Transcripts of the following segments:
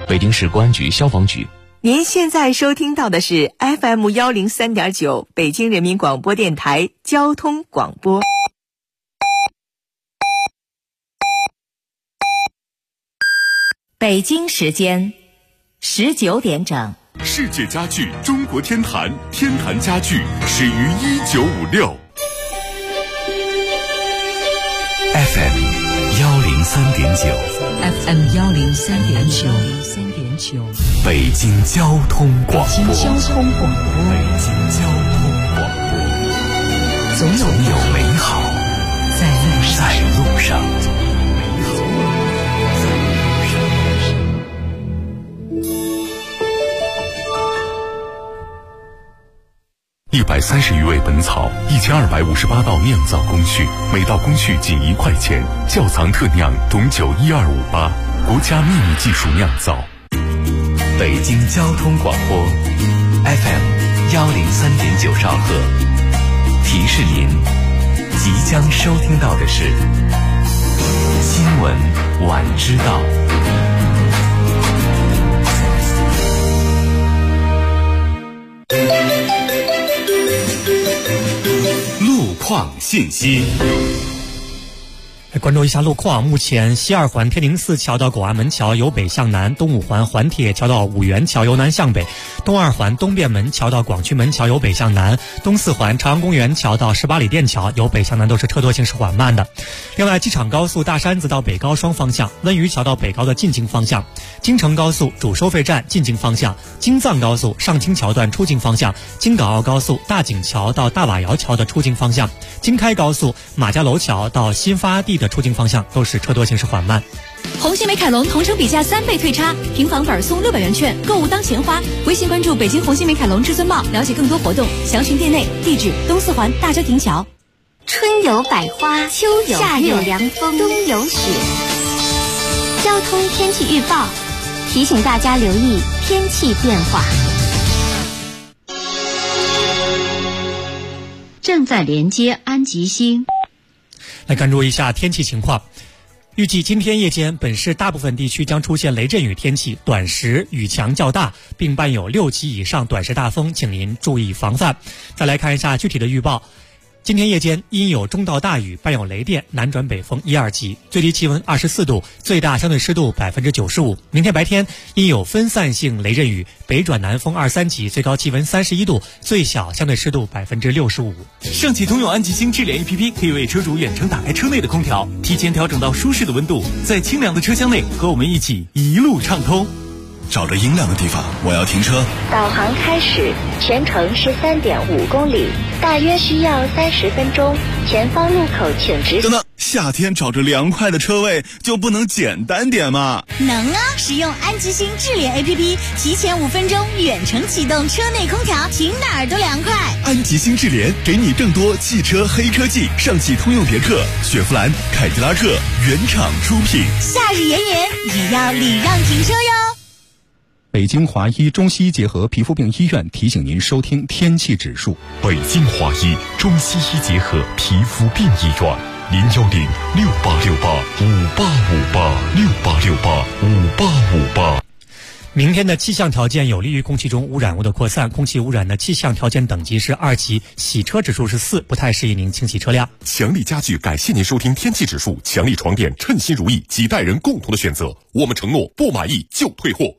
北京市公安局消防局。 您现在收听到的是 FM 103.9北京人民广播电台交通广播。北京时间19点整。 世界家具中国天坛，天坛家具始于1956。 FM 103.9 FM 103.9 北京交通广播。 北京交通广播。 总有美好在路上。130余味本草，1258道酿造工序，每道工序仅1块钱。窖藏特酿董酒12588，国家秘密技术酿造。北京交通广播 FM 103.9兆赫，提示您即将收听到的是新闻晚知道。路况信息。 关注一下路况，目前西二环天宁寺桥到狗安门桥由北向南，东五环环铁桥到五原桥由南向北，东二环东便门桥到广渠门桥由北向南，东四环朝阳公园桥到18里店桥由北向南都是车多行驶缓慢的。另外，机场高速大山子到北高双方向，温榆桥到北高的进京方向，京承高速主收费站进京方向，京藏高速上清桥段出京方向，京港澳高速大井桥到大瓦窑桥的出京方向，京开高速马家楼桥到新发地的出京方向都是车多行驶缓慢。 红星美凯龙同城比价3倍退差，平房本送600元券，购物当钱花。微信关注北京红星美凯龙至尊茂，了解更多活动，详询店内。地址东四环大郊亭桥。 春有百花，秋有夏有凉风，冬有雪。交通天气预报提醒大家留意天气变化。 正在连接安吉星。 来关注一下天气情况。预计今天夜间本市大部分地区将出现雷阵雨天气，短时雨强较大，并伴有6级以上短时大风，请您注意防范。再来看一下具体的预报。今天夜间因有中到大雨，伴有雷电，南转北风1、2级，最低气温24度，最大相对湿度95%。明天白天因有分散性雷阵雨，北转南风2、3级，最高气温31度，最小相对湿度65%。 上汽通用安吉星智联 APP 可以为车主远程打开车内的空调，提前调整到舒适的温度，在清凉的车厢内和我们一起一路畅通。 找着阴凉的地方，我要停车。 导航开始，全程13.5公里，大约需要30分钟。前方路口请直。 等等，夏天找着凉快的车位就不能简单点吗？ 能啊！使用安吉星智联 APP， 提前5分钟远程启动车内空调，停哪儿都凉快。 安吉星智联给你更多汽车黑科技，上汽通用别克、雪佛兰、凯迪拉克原厂出品。 夏日炎炎也要礼让停车哟。 北京华医中西医结合皮肤病医院提醒您收听天气指数。 北京华医中西医结合皮肤病医院，0106868585858，68685858。 明天的气象条件有利于空气中污染物的扩散，空气污染的气象条件等级是2级，洗车指数是4，不太适宜您清洗车辆。 强力家具感谢您收听天气指数，强力床垫称心如意，几代人共同的选择，我们承诺不满意就退货。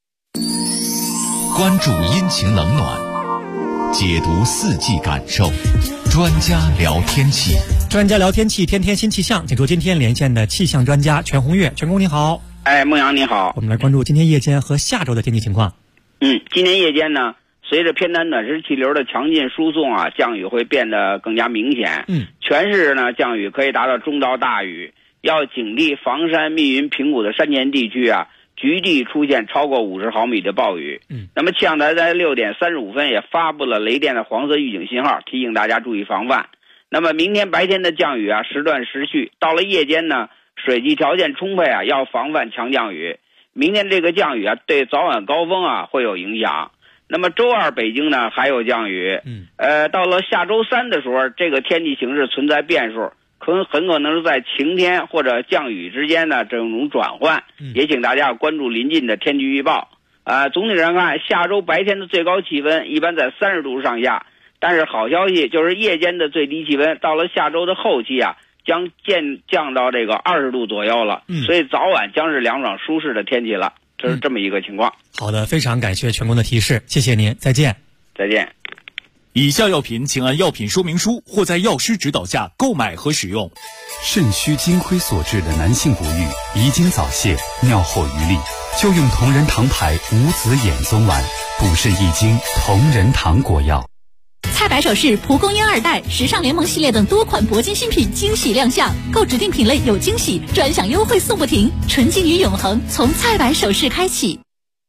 关注阴晴冷暖，解读四季感受，专家聊天气。 专家聊天气，天天新气象，请出今天连线的气象专家全红月。全工你好。 孟阳你好。 我们来关注今天夜间和下周的天气情况。 今天夜间呢，随着偏南暖湿气流的强劲输送啊，降雨会变得更加明显。全市呢降雨可以达到中到大雨，要警惕房山、密云、平谷的山前地区啊，局地出现超过50毫米的暴雨。那么气象台在6点35分也发布了雷电的黄色预警信号，提醒大家注意防范。那么明天白天的降雨啊，时断时续，到了夜间呢，水汽条件充沛啊，要防范强降雨。明天这个降雨啊，对早晚高峰啊会有影响。那么周二北京呢还有降雨，到了下周3的时候，这个天气形势存在变数， 很可能是在晴天或者降雨之间的这种转换，也请大家关注临近的天气预报。总体上看，下周白天的最高气温一般在30度上下，但是好消息就是夜间的最低气温到了下周的后期将降到这个20度左右了，所以早晚将是凉爽舒适的天气了，这是这么一个情况。 好的，非常感谢全工的提示，谢谢您，再见。 再见。 以下药品请按药品说明书或在药师指导下购买和使用。 肾虚精亏所致的男性不育、遗精早泄、尿后余力，就用同仁堂牌无籽眼松丸，补肾益精同仁堂果药。 蔡白首饰、蒲公英2代、时尚联盟系列等多款铂金新品惊喜亮相，购指定品类有惊喜，专享优惠送不停，纯金与永恒从蔡白首饰开启。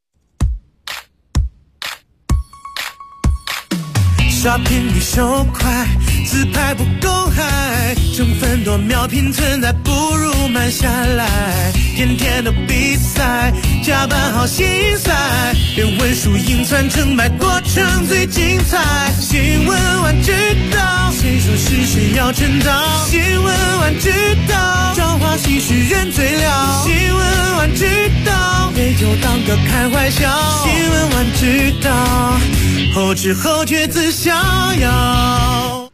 刷屏比手快，自拍不公开，成分多秒拼存在，不如慢下来。天天的比赛，加班好心塞，连文书赢传成败，过程最精彩。新闻晚知道，谁说是谁要称道？新闻晚知道，朝花夕拾人最了。新闻晚知道，杯酒当歌开怀笑。新闻晚知道，后知后觉自逍遥。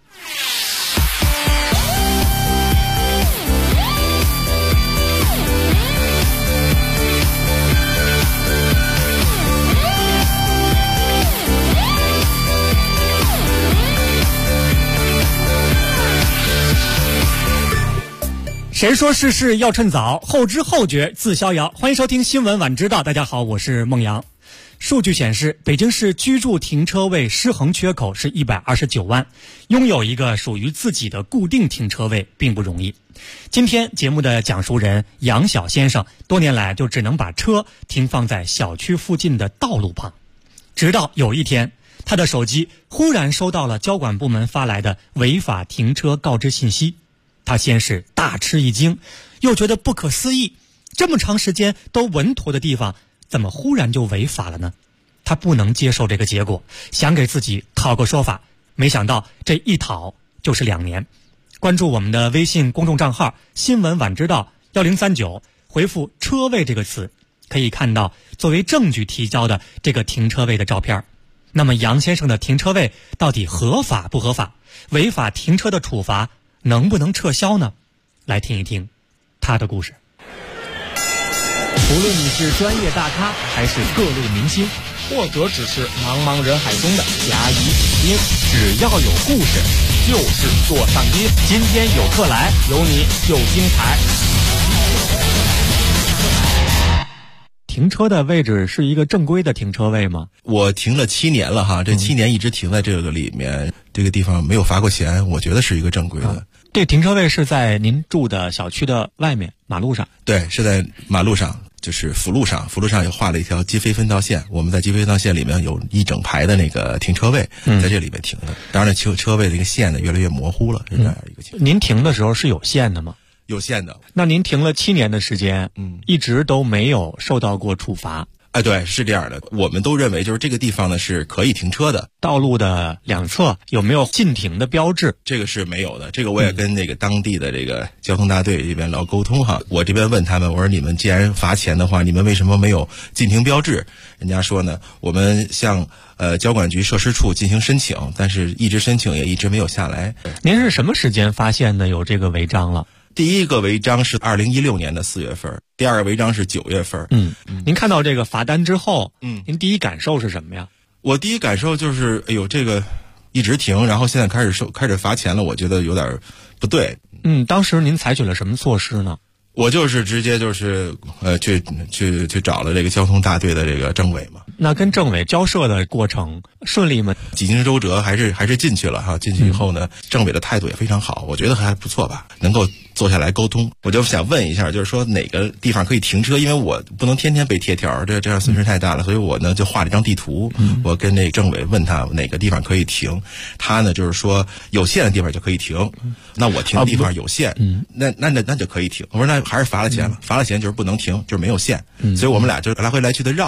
谁说事事要趁早，后知后觉自逍遥。欢迎收听新闻晚知道，大家好，我是孟阳。数据显示，北京市居住停车位失衡缺口是129万，拥有一个属于自己的固定停车位并不容易。今天节目的讲述人杨晓先生，多年来就只能把车停放在小区附近的道路旁，直到有一天，他的手机忽然收到了交管部门发来的违法停车告知信息。他先是大吃一惊，又觉得不可思议，这么长时间都稳妥的地方，怎么忽然就违法了呢？他不能接受这个结果，想给自己讨个说法，没想到这一讨就是2年。关注我们的微信公众账号新闻晚知道1039，回复车位这个词，可以看到作为证据提交的这个停车位的照片。那么杨先生的停车位到底合法不合法？违法停车的处罚能不能撤销呢？来听一听他的故事。 无论你是专业大咖，还是各路明星，或者只是茫茫人海中的甲乙丙丁，只要有故事，就是座上宾。今天有客来，有你就精彩。 停车的位置是一个正规的停车位吗？ 我停了7年了哈，这7年一直停在这个里面，这个地方没有罚过钱，我觉得是一个正规的。 这停车位是在您住的小区的外面马路上？ 对，是在马路上，就是辅路上，辅路上又画了一条机非分道线，我们在机非分道线里面有一整排的那个停车位，在这里面停的。当然车位这个线呢越来越模糊了，是这样一个情况。 您停的时候是有限的吗？ 有限的。 那您停了7年的时间，一直都没有受到过处罚？ 哎，对，是这样的。我们都认为就是这个地方呢是可以停车的。 道路的两侧有没有禁停的标志？ 这个是没有的。这个我也跟那个当地的这个交通大队这边老沟通哈。我这边问他们，我说你们既然罚钱的话，你们为什么没有禁停标志？人家说呢，我们向交管局设施处进行申请，但是一直申请也一直没有下来。 您是什么时间发现的有这个违章了？ 第一个违章是2016年的4月份，第二个违章是9月份。 您看到这个罚单之后，您第一感受是什么呀？ 我第一感受就是，哎呦，这个一直停，然后现在开始罚钱了，我觉得有点不对。 当时您采取了什么措施呢？ 我就是直接就是去找了这个交通大队的这个政委嘛。 那跟政委交涉的过程顺利吗？ 几经周折还是进去了哈。进去以后呢，政委的态度也非常好，我觉得还不错吧，能够坐下来沟通。我就想问一下，就是说哪个地方可以停车？因为我不能天天被贴条，这样损失太大了，所以我呢就画了一张地图。我跟那个政委问他哪个地方可以停，他呢就是说有限的地方就可以停。那我停的地方有限，那就可以停。我说那还是罚了钱了，罚了钱就是不能停，就是没有限。所以我们俩就来回来去的绕。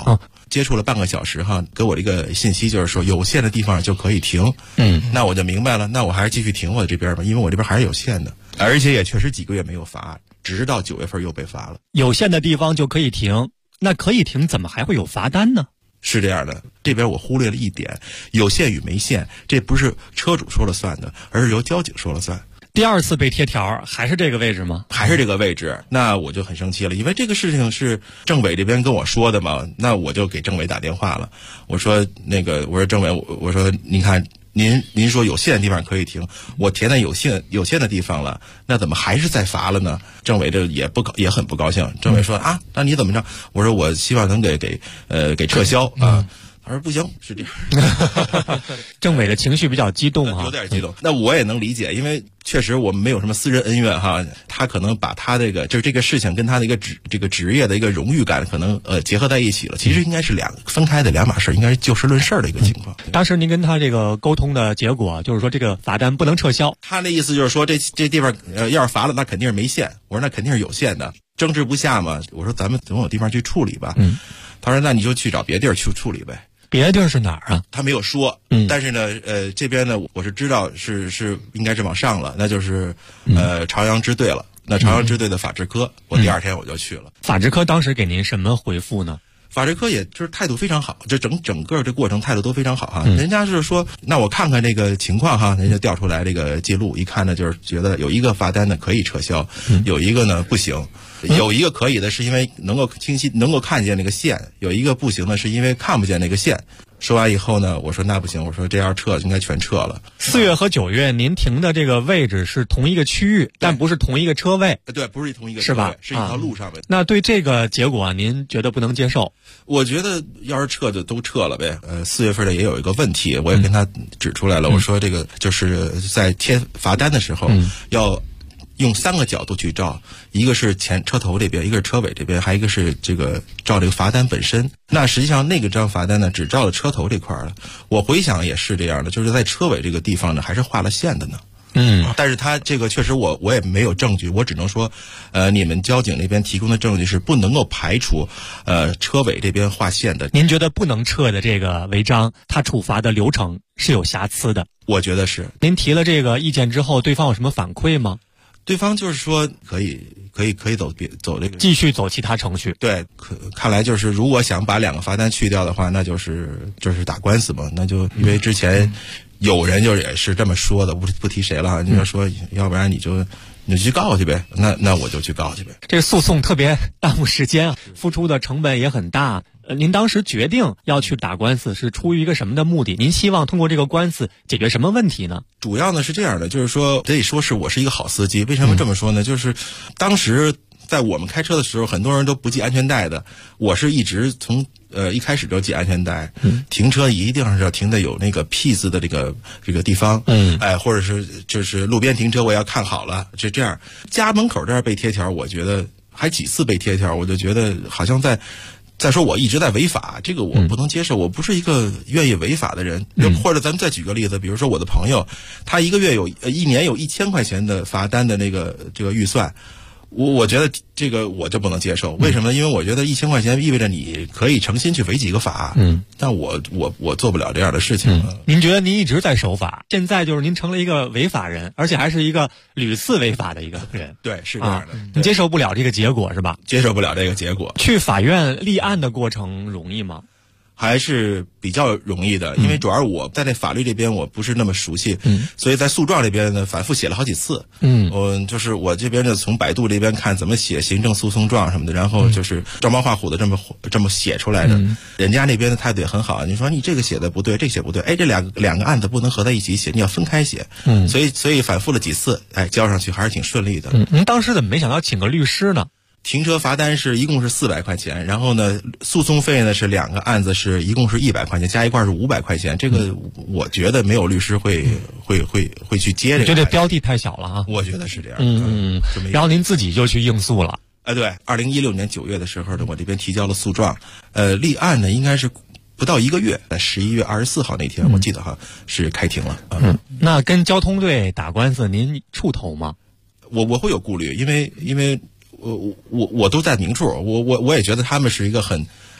接触了半个小时哈，给我这个信息就是说有限的地方就可以停。那我就明白了，那我还是继续停我这边吧，因为我这边还是有限的，而且也确实几个月没有罚，直到9月份又被罚了。 有限的地方就可以停，那可以停，怎么还会有罚单呢？ 是这样的，这边我忽略了一点，有限与没限，这不是车主说了算的，而是由交警说了算。 第二次被贴条还是这个位置吗？ 还是这个位置，那我就很生气了，因为这个事情是政委这边跟我说的嘛，那我就给政委打电话了。我说我说政委，我说您看，您说有限的地方可以停，我填在有限的地方了，那怎么还是再罚了呢？政委这也很不高兴。政委说啊，那你怎么着？我说我希望能给撤销啊。他说不行，是这样。 政委的情绪比较激动哈， 有点激动。那我也能理解，因为确实我们没有什么私人恩怨哈。他可能把他这个事情跟他的一个职业的一个荣誉感可能结合在一起了。其实应该是分开的两码事，应该是就事论事的一个情况。 当时您跟他这个沟通的结果就是说这个罚单不能撤销。 他的意思就是说这地方要是罚了，那肯定是没限。我说那肯定是有限的，争执不下嘛。我说咱们总有地方去处理吧。他说那你就去找别地儿去处理呗。 别的地儿是哪儿啊？ 他没有说，但是呢，这边呢，我是知道是应该是往上了，那就是朝阳支队了。那朝阳支队的法制科，我第二天我就去了。 法制科当时给您什么回复呢？ 法制科也就是态度非常好，这整个这过程态度都非常好哈。人家是说，那我看看这个情况哈，人家调出来这个记录，一看呢就是觉得有一个罚单呢可以撤销，有一个呢不行。有一个可以的是因为能够清晰能够看见那个线，有一个不行的是因为看不见那个线。说完以后呢，我说那不行，我说这要撤应该全撤了。 4月和9月您停的这个位置是同一个区域，但不是同一个车位。 对，不是同一个车位， 是吧？ 是一条路上的。 那对这个结果您觉得不能接受？ 我觉得要是撤就都撤了呗。4月份的也有一个问题，我也跟他指出来了。我说这个就是在贴罚单的时候要用3个角度去照，一个是前车头这边，一个是车尾这边，还有一个是这个照这个罚单本身。那实际上那个张罚单呢，只照了车头这块了。我回想也是这样的，就是在车尾这个地方呢，还是画了线的呢。但是他这个确实我也没有证据，我只能说，你们交警那边提供的证据是不能够排除，车尾这边划线的。 您觉得不能撤的这个违章，他处罚的流程是有瑕疵的？ 我觉得是。 您提了这个意见之后，对方有什么反馈吗？ 对方就是说可以走这个继续走其他程序。 对，看来就是如果想把2个罚单去掉的话，那就是打官司嘛。那就因为之前有人就也是这么说的，不提谁了，你就说要不然你就去告去呗。那我就去告去呗。 这个诉讼特别耽误时间啊，付出的成本也很大。您当时决定要去打官司是出于一个什么的目的？您希望通过这个官司解决什么问题呢？ 主要呢是这样的，就是说可以说是我是一个好司机。为什么这么说呢？就是当时在我们开车的时候，很多人都不系安全带的，我是一直从一开始就系安全带。停车一定是要停的有那个 P 字的这个地方。或者是就是路边停车我要看好了，这样家门口这儿被贴条，我觉得还几次被贴条，我就觉得好像再说我一直在违法，这个我不能接受。我不是一个愿意违法的人。或者咱们再举个例子，比如说我的朋友，他一年有1000块钱的罚单的这个预算，我觉得这个我就不能接受。为什么？因为我觉得1000块钱意味着你可以诚心去违几个法。但我做不了这样的事情。 您觉得您一直在守法，现在就是您成了一个违法人，而且还是一个屡次违法的一个人。 对，是这样的。 你接受不了这个结果是吧？ 接受不了这个结果。 去法院立案的过程容易吗？ 还是比较容易的，因为主要我在那法律这边我不是那么熟悉，所以在诉状这边呢反复写了好几次。就是我这边呢从百度这边看怎么写行政诉讼状什么的，然后就是照猫画虎的这么写出来的。人家那边的态度也很好，你说你这个写的不对，这个写不对，这两个案子不能合在一起写，你要分开写。所以反复了几次，交上去还是挺顺利的。 您当时怎么没想到请个律师呢？ 停车罚单一共是400块钱，然后呢，诉讼费呢是2个案子一共是100块钱，加一块是500块钱。这个我觉得没有律师会去接这个。 觉得标的太小了啊？ 我觉得是这样。 然后您自己就去应诉了。 对，2016年9月的时候呢，我这边提交了诉状，立案呢应该是不到1个月，在11月24号那天，我记得是开庭了。 那跟交通队打官司，您触头吗？ 我会有顾虑，因为我都在明处，我也觉得他们是一个很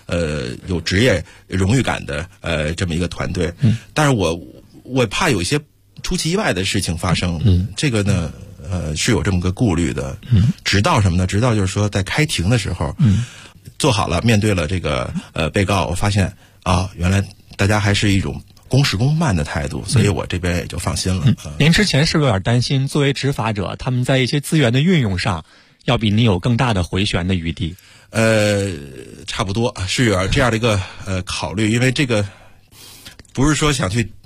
有职业荣誉感的这么一个团队。但是我怕有一些出其意外的事情发生。这个呢是有这么个顾虑的。直到什么呢？直到就是说在开庭的时候，做好了面对了这个被告，我发现原来大家还是一种公事公办的态度，所以我这边也就放心了。 您之前是不是有点担心，作为执法者，他们在一些资源的运用上，要比你有更大的回旋的余地？ 差不多是有这样的一个考虑，因为这个不是说想去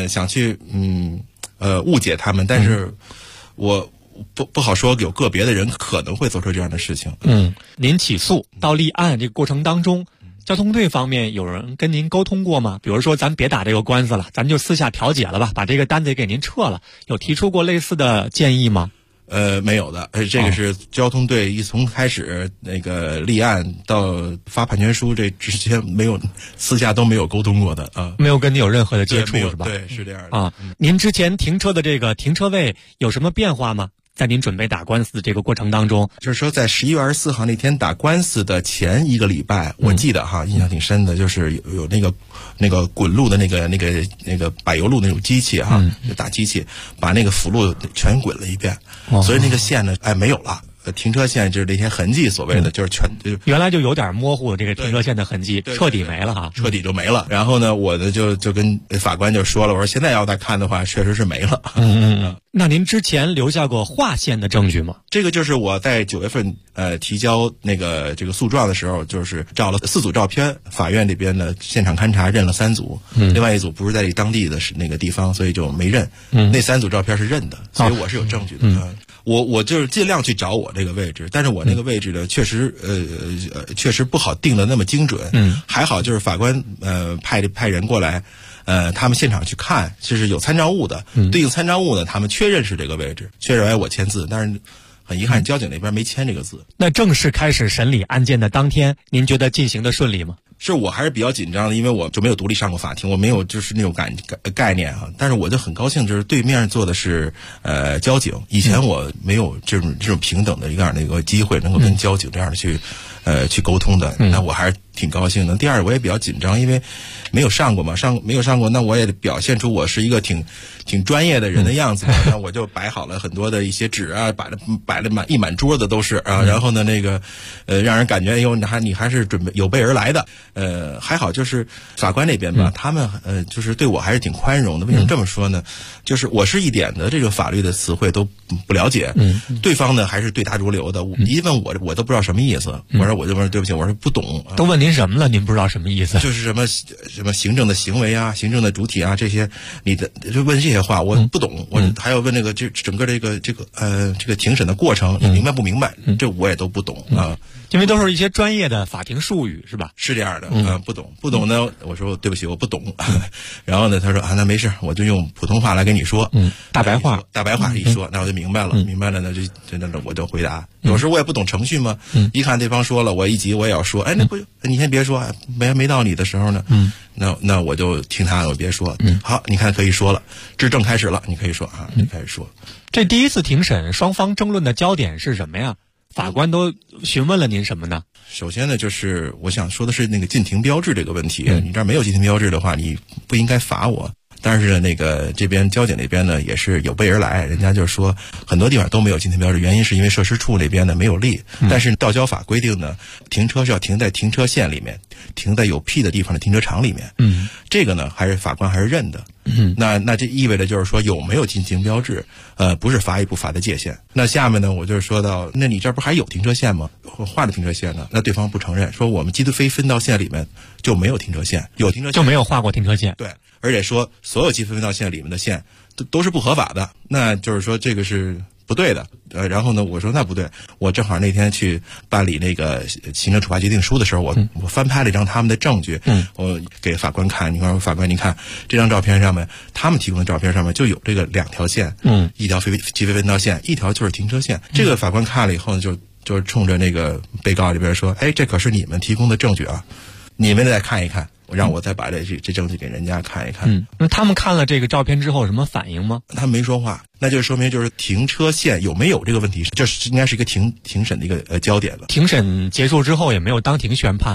误解他们，但是我不好说，有个别的人可能会做出这样的事情。 您起诉到立案这个过程当中，交通队方面有人跟您沟通过吗？比如说咱别打这个官司了，咱就私下调解了吧，把这个单子给您撤了，有提出过类似的建议吗？ 没有的，这个是交通队从开始那个立案到发判决书，这之前没有私下都没有沟通过的啊， 没有跟你有任何的接触是吧？ 对，是这样的啊。您之前停车的这个停车位有什么变化吗？在您准备打官司的这个过程当中， 就是说在11月24号那天打官司的前一个礼拜，我记得印象挺深的，就是有那个滚路的那个柏油路那种机器大机器把那个辅路全滚了一遍，所以那个线呢没有了。停车线就是那些痕迹，所谓的就是原来就有点模糊，这个停车线的痕迹彻底没了哈， 彻底就没了。然后呢，我呢就跟法官就说了，我说现在要再看的话，确实是没了。 那您之前留下过划线的证据吗？ 这个就是我在9月份提交这个诉状的时候，就是照了4组照片，法院这边呢现场勘查认了3组，另外1组不是在当地的那个地方，所以就没认。那3组照片是认的，所以我是有证据的。我就是尽量去找我这个位置，但是我那个位置呢，确实不好定的那么精准。还好就是法官派人过来，他们现场去看，就是有参照物的，对应参照物呢，他们确认是这个位置，确认我签字，但是很遗憾，交警那边没签这个字。 那正式开始审理案件的当天，您觉得进行的顺利吗？ 是我还是比较紧张的，因为我就没有独立上过法庭，我没有就是那种概念啊。但是我就很高兴，就是对面坐的是交警，以前我没有这种平等的一个机会，能够跟交警这样的去沟通的，那我还是挺高兴的。第二，我也比较紧张，因为没有上过嘛，没有上过，那我也表现出我是一个挺专业的人的样子。那我就摆好了很多的一些纸啊，摆了一满桌子都是啊。然后呢，让人感觉你还是准备有备而来的。还好就是法官那边吧，他们就是对我还是挺宽容的。为什么这么说呢？就是我是一点的这个法律的词汇都不了解，对方呢还是对答如流的。一问我都不知道什么意思，我就说对不起，我说不懂。 都问您什么了？您不知道什么意思？ 就是什么行政的行为啊，行政的主体啊，这些就问这些话我不懂。我还要问整个这个庭审的过程，你明白不明白？这我也都不懂啊。 因为都是一些专业的法庭术语，是吧？ 是这样的，不懂呢。我说对不起，我不懂。然后呢，他说那没事，我就用普通话来跟你说， 大白话一说，那我就明白了，明白了，那就我就回答。有时候我也不懂程序嘛，一看对方说了，我一急我也要说，那不，你先别说，没到你的时候呢，那我就听他的，我别说。好，你看可以说了，质证开始了，你可以说啊，你开始说。 这第一次庭审，双方争论的焦点是什么呀？法官都询问了您什么呢？ 首先呢，就是我想说的是那个禁停标志这个问题。你这儿没有禁停标志的话，你不应该罚我。但是呢，这边交警那边呢也是有备而来，人家就是说很多地方都没有禁停标志，原因是因为设施处那边呢没有立。但是道交法规定呢，停车是要停在停车线里面，停在有辟的地方的停车场里面。这个呢还是法官还是认的。那这意味着就是说有没有禁停标志，不是罚与不罚的界限。那下面呢，我就是说到，那你这不还有停车线吗？画了停车线呢？那对方不承认，说我们机动非分道线里面就没有停车线，有停车线就没有画过停车线。 对，而且说所有机动分道线里面的线都是不合法的，那就是说这个是不对的。然后呢，我说那不对，我正好那天去办理那个行政处罚决定书的时候，我翻拍了一张他们的证据，我给法官看。你看，法官，你看这张照片上面，他们提供的照片上面就有这个2条线，一条机非分道线，一条就是停车线。这个法官看了以后呢，就冲着那个被告这边说，这可是你们提供的证据啊，你们再看一看。让我再把这证据给人家看一看。 那他们看了这个照片之后有什么反应吗？ 他们没说话，那就说明就是停车线有没有这个问题，这是应该是一个庭审的一个焦点了。 庭审结束之后也没有当庭宣判啊。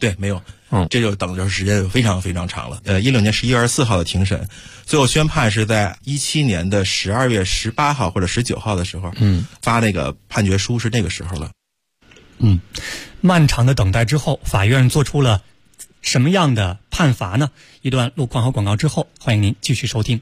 对，没有。这就等着时间非常非常长了。16年11月24号的庭审，最后宣判是在17年的12月18号或者19号的时候，发那个判决书是那个时候了。 漫长的等待之后，法院做出了什么样的判罚呢？一段路况和广告之后，欢迎您继续收听。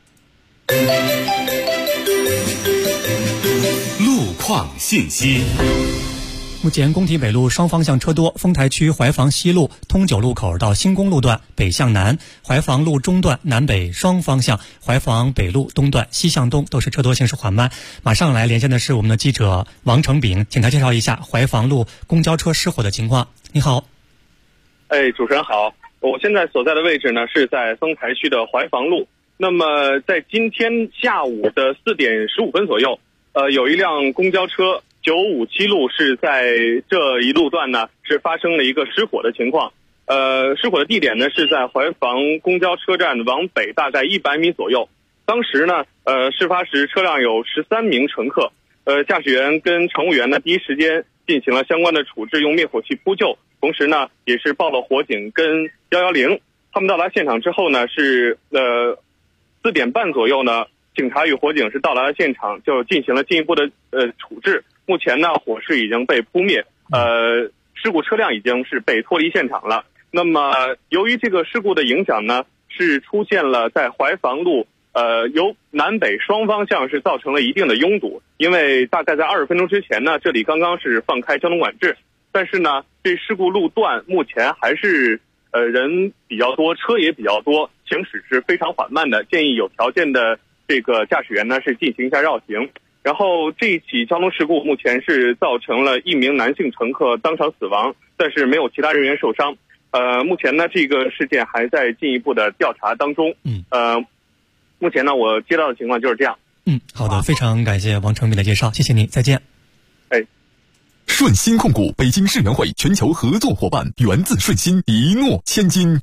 路况信息。 目前工体北路双方向车多，丰台区怀房西路通九路口到新公路段北向南，怀房路中段南北双方向，怀房北路东段西向东都是车多，行驶缓慢。马上来连线的是我们的记者王成炳，请他介绍一下怀房路公交车失火的情况。你好。 主持人好，我现在所在的位置呢是在丰台区的怀房路。那么在今天下午的4点15分左右，有一辆公交车957路是在这一路段呢是发生了一个失火的情况。失火的地点呢是在怀房公交车站往北大概100米左右。当时呢事发时车辆有13名乘客，驾驶员跟乘务员呢第一时间进行了相关的处置，用灭火器扑救，同时呢也是报了火警跟110。他们到达现场之后呢是4点半左右呢，警察与火警是到达了现场，就进行了进一步的处置。目前呢火势已经被扑灭，事故车辆已经是被脱离现场了。那么由于这个事故的影响呢，是出现了在怀房路由南北双方向是造成了一定的拥堵，因为大概在20分钟之前呢，这里刚刚是放开交通管制，但是呢这事故路段目前还是人比较多，车也比较多，行驶是非常缓慢的，建议有条件的这个驾驶员呢是进行一下绕行。然后这一起交通事故目前是造成了1名男性乘客当场死亡，但是没有其他人员受伤。目前呢这个事件还在进一步的调查当中。目前呢我接到的情况就是这样。 好的，非常感谢王成炳的介绍，谢谢你，再见。 顺鑫控股北京世园会全球合作伙伴，源自顺鑫，一诺千金。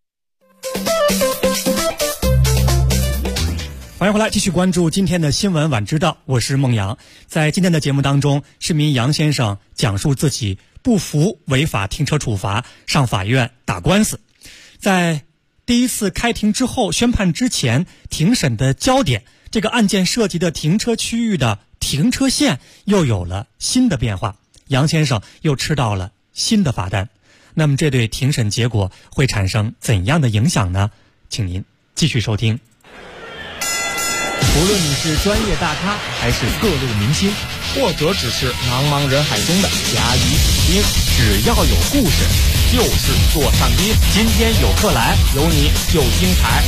欢迎回来，继续关注今天的新闻晚知道，我是孟阳。在今天的节目当中，市民杨先生讲述自己不服违法停车处罚，上法院打官司。在第一次开庭之后，宣判之前，庭审的焦点，这个案件涉及的停车区域的停车线又有了新的变化，杨先生又吃到了新的罚单。那么这对庭审结果会产生怎样的影响呢？请您继续收听。 无论你是专业大咖还是各路明星，或者只是茫茫人海中的甲乙丙丁，只要有故事就是座上宾。今天有客来，有你就精彩。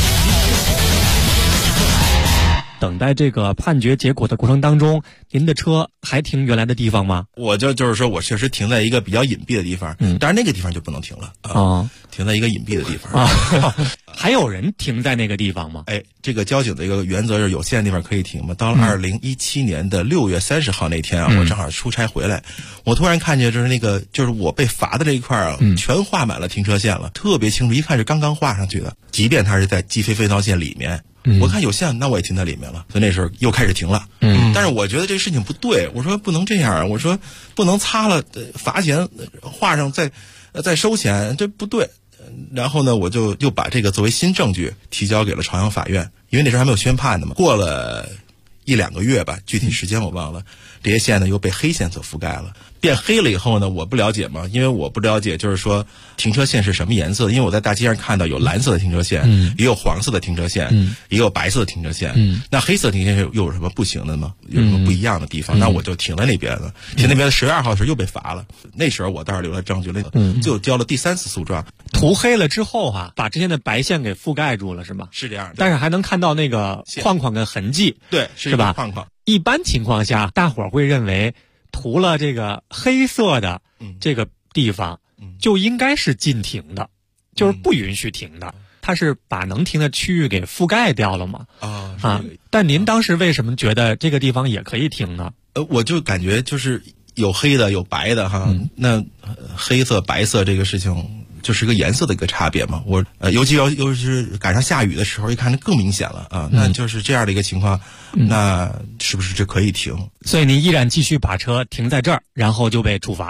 等待这个判决结果的过程当中，您的车还停原来的地方吗？ 我就是说我确实停在一个比较隐蔽的地方，但是那个地方就不能停了停在一个隐蔽的地方还有人停在那个地方吗？ 这个交警的一个原则是有限的地方可以停嘛。到了2017年的6月30号那天我正好出差回来，我突然看见就是我被罚的这一块全画满了停车线了，特别清楚，一看是刚刚画上去的，即便它是在计费分条线里面。我看有限，那我也停在里面了，所以那时候又开始停了。但是我觉得这个事情不对，我说不能这样，我说不能擦了罚钱画上再收钱，这不对。然后呢，我就又把这个作为新证据提交给了朝阳法院，因为那时候还没有宣判的嘛。过了1-2个月吧，具体时间我忘了，这些线呢又被黑线所覆盖了。变黑了以后呢，我不了解嘛，因为我不了解就是说停车线是什么颜色，因为我在大街上看到有蓝色的停车线，也有黄色的停车线，也有白色的停车线。那黑色停车线又有什么不行的吗？有什么不一样的地方？那我就停在那边了。停那边的12号的时候又被罚了，那时候我倒是留了证据，就交了第3次诉状。 涂黑了之后把之前的白线给覆盖住了是吗？ 是这样的， 但是还能看到那个框框的痕迹。 对， 是吧？ 框框。 一般情况下，大伙儿会认为涂了这个黑色的这个地方就应该是禁停的，就是不允许停的。它是把能停的区域给覆盖掉了吗？但您当时为什么觉得这个地方也可以停呢？ 我就感觉就是有黑的有白的那黑色白色这个事情就是一个颜色的一个差别嘛。我尤其是赶上下雨的时候，一看那更明显了那就是这样的一个情况，那是不是就可以停？ 所以您依然继续把车停在这儿，然后就被处罚了。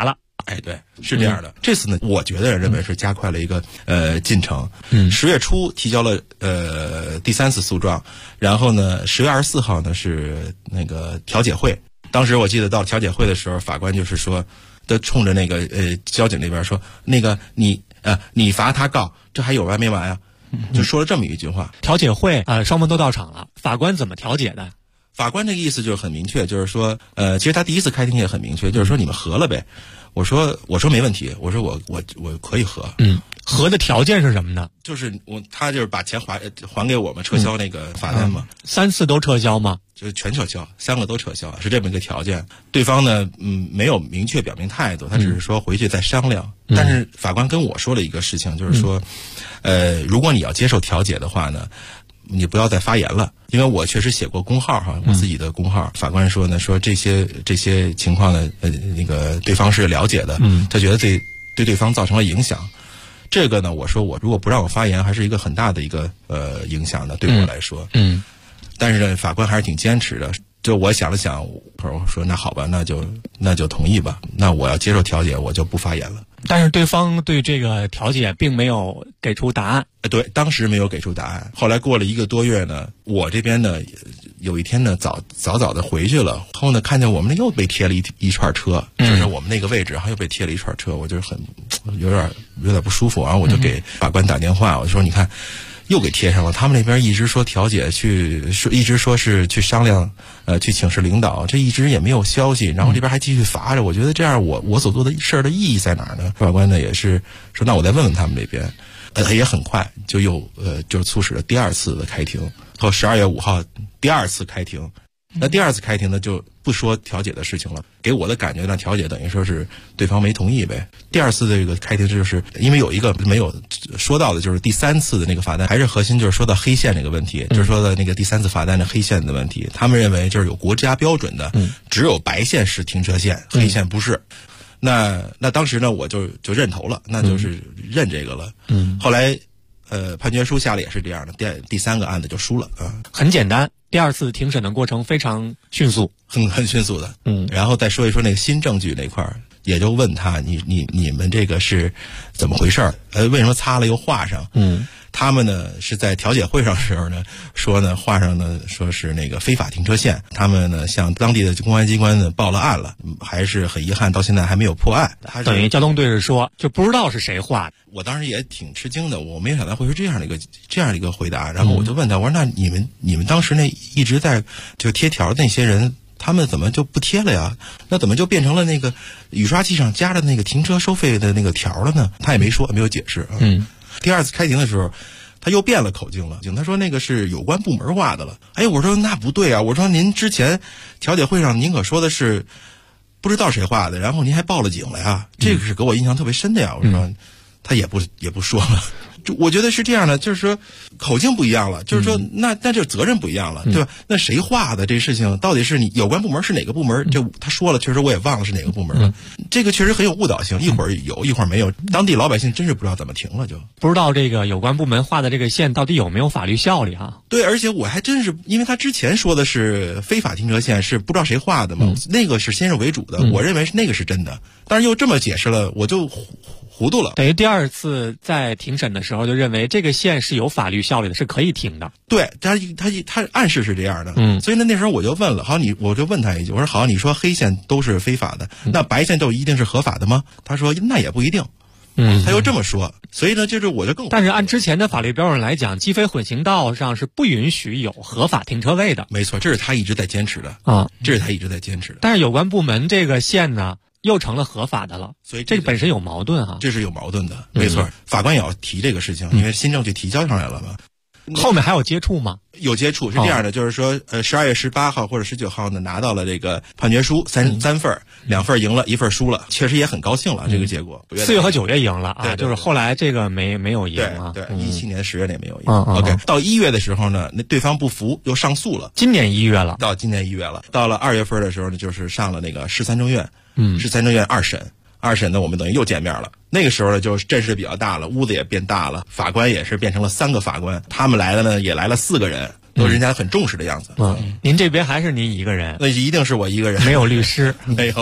哎，对，是这样的。这次呢，我觉得认为是加快了一个进程。10月初提交了第3次诉状，然后呢10月24号呢是那个调解会。当时我记得到调解会的时候，法官就是说，都冲着那个交警那边说，那个你罚他告，这还有完没完啊？就说了这么一句话。 调解会双方都到场了，法官怎么调解的？ 法官这个意思就是很明确，就是说其实他第一次开庭也很明确，就是说你们和了呗。我说没问题，我说我可以和。 和的条件是什么呢？ 就是他就是把钱还给我们，撤销那个罚单嘛。 3次都撤销吗？ 就是全撤销，3个都撤销，是这么一个条件。对方呢，没有明确表明态度，他只是说回去再商量。但是法官跟我说了一个事情，就是说，如果你要接受调解的话呢，你不要再发言了，因为我确实写过公号哈，我自己的公号。法官说呢，说这些情况呢，那个对方是了解的，他觉得对对方造成了影响。这个呢，我说我如果不让我发言，还是一个很大的一个影响的，对我来说。但是呢，法官还是挺坚持的。就我想了想，我说那好吧，那就同意吧。那我要接受调解，我就不发言了。 但是对方对这个调解并没有给出答案。 对，当时没有给出答案。后来过了1个多月呢，我这边呢，有一天呢，早的回去了，后呢看见我们那又被贴了一串车，就是我们那个位置，然后又被贴了一串车，我就很有点不舒服。然后我就给法官打电话，我说你看。又给贴上了，他们那边一直说调解一直说是去商量，去请示领导，这一直也没有消息，然后这边还继续罚着，我觉得这样我所做的事儿的意义在哪儿呢？法官呢也是说，那我再问问他们那边，也很快就又就促使了第2次的开庭，和12月5号第2次开庭。那第2次开庭呢，就不说调解的事情了。给我的感觉呢，调解等于说是对方没同意呗。第2次的这个开庭，就是因为有一个没有说到的，就是第3次的那个罚单，还是核心就是说到黑线这个问题，就是说的那个第3次罚单的黑线的问题。他们认为就是有国家标准的，只有白线是停车线，黑线不是。那当时呢，我就认头了，那就是认这个了。后来判决书下来也是这样的，第3个案子就输了啊。 很简单。第2次庭审的过程非常迅速， 很迅速的。然后再说一说那个新证据那块儿，也就问他你们这个是怎么回事儿？为什么擦了又画上？他们呢是在调解会上的时候呢说呢画上呢说是那个非法停车线，他们呢向当地的公安机关呢报了案了，还是很遗憾到现在还没有破案。 等于交通队是说就不知道是谁画的。 我当时也挺吃惊的，我没有想到会是这样的一个回答。然后我就问他，我说那你们当时那一直在就贴条的那些人，他们怎么就不贴了呀？那怎么就变成了那个雨刷器上加的那个停车收费的那个条了呢？他也没说，没有解释。第2次开庭的时候，他又变了口径了，他说那个是有关部门画的了。哎，我说那不对啊，我说您之前调解会上您可说的是不知道谁画的，然后您还报了警了呀，这个是给我印象特别深的呀。我说他也不说了。我觉得是这样的，就是说口径不一样了，就是说那就责任不一样了，对吧？那谁画的这事情到底是你有关部门是哪个部门？就他说了，确实我也忘了是哪个部门了。这个确实很有误导性，一会儿有一会儿没有，当地老百姓真是不知道怎么停了，就不知道这个有关部门画的这个线到底有没有法律效力啊？ 对，而且我还真是因为他之前说的是非法停车线，是不知道谁画的嘛，那个是先入为主的，我认为是那个是真的，但是又这么解释了，我就糊涂了。 等于第2次在庭审的时候就认为这个线是有法律效力的，是可以停的。 对，他暗示是这样的。所以呢那时候我就问了，我就问他一句，我说好，你说黑线都是非法的，那白线就一定是合法的吗？他说那也不一定。他又这么说，所以呢就是我就更。 但是按之前的法律标准来讲，机非混行道上是不允许有合法停车位的。 没错，这是他一直在坚持的啊， 这是他一直在坚持的。 但是有关部门这个线呢又成了合法的了， 所以这个本身有矛盾啊。 这是有矛盾的，没错。法官也要提这个事情，因为新证据提交上来了嘛。 后面还有接触吗？ 有接触，是这样的，就是说12月18号或者19号呢拿到了这个判决书三份，2份赢了，1份输了，确实也很高兴了这个结果。 4月和9月赢了啊， 对， 就是后来这个没有赢啊。 对，17年10月也没有赢。OK， 到1月的时候呢，那对方不服又上诉了。 今年1月了， 到今年1月了，到了2月份的时候呢，就是上了那个市3中院，市3中院2审。2审呢，我们等于又见面了。那个时候呢，就阵势比较大了，屋子也变大了，法官也是变成了3个法官，他们来的呢也来了4个人，都人家很重视的样子。 您这边还是您一个人？ 那一定是我一个人， 没有律师， 没有。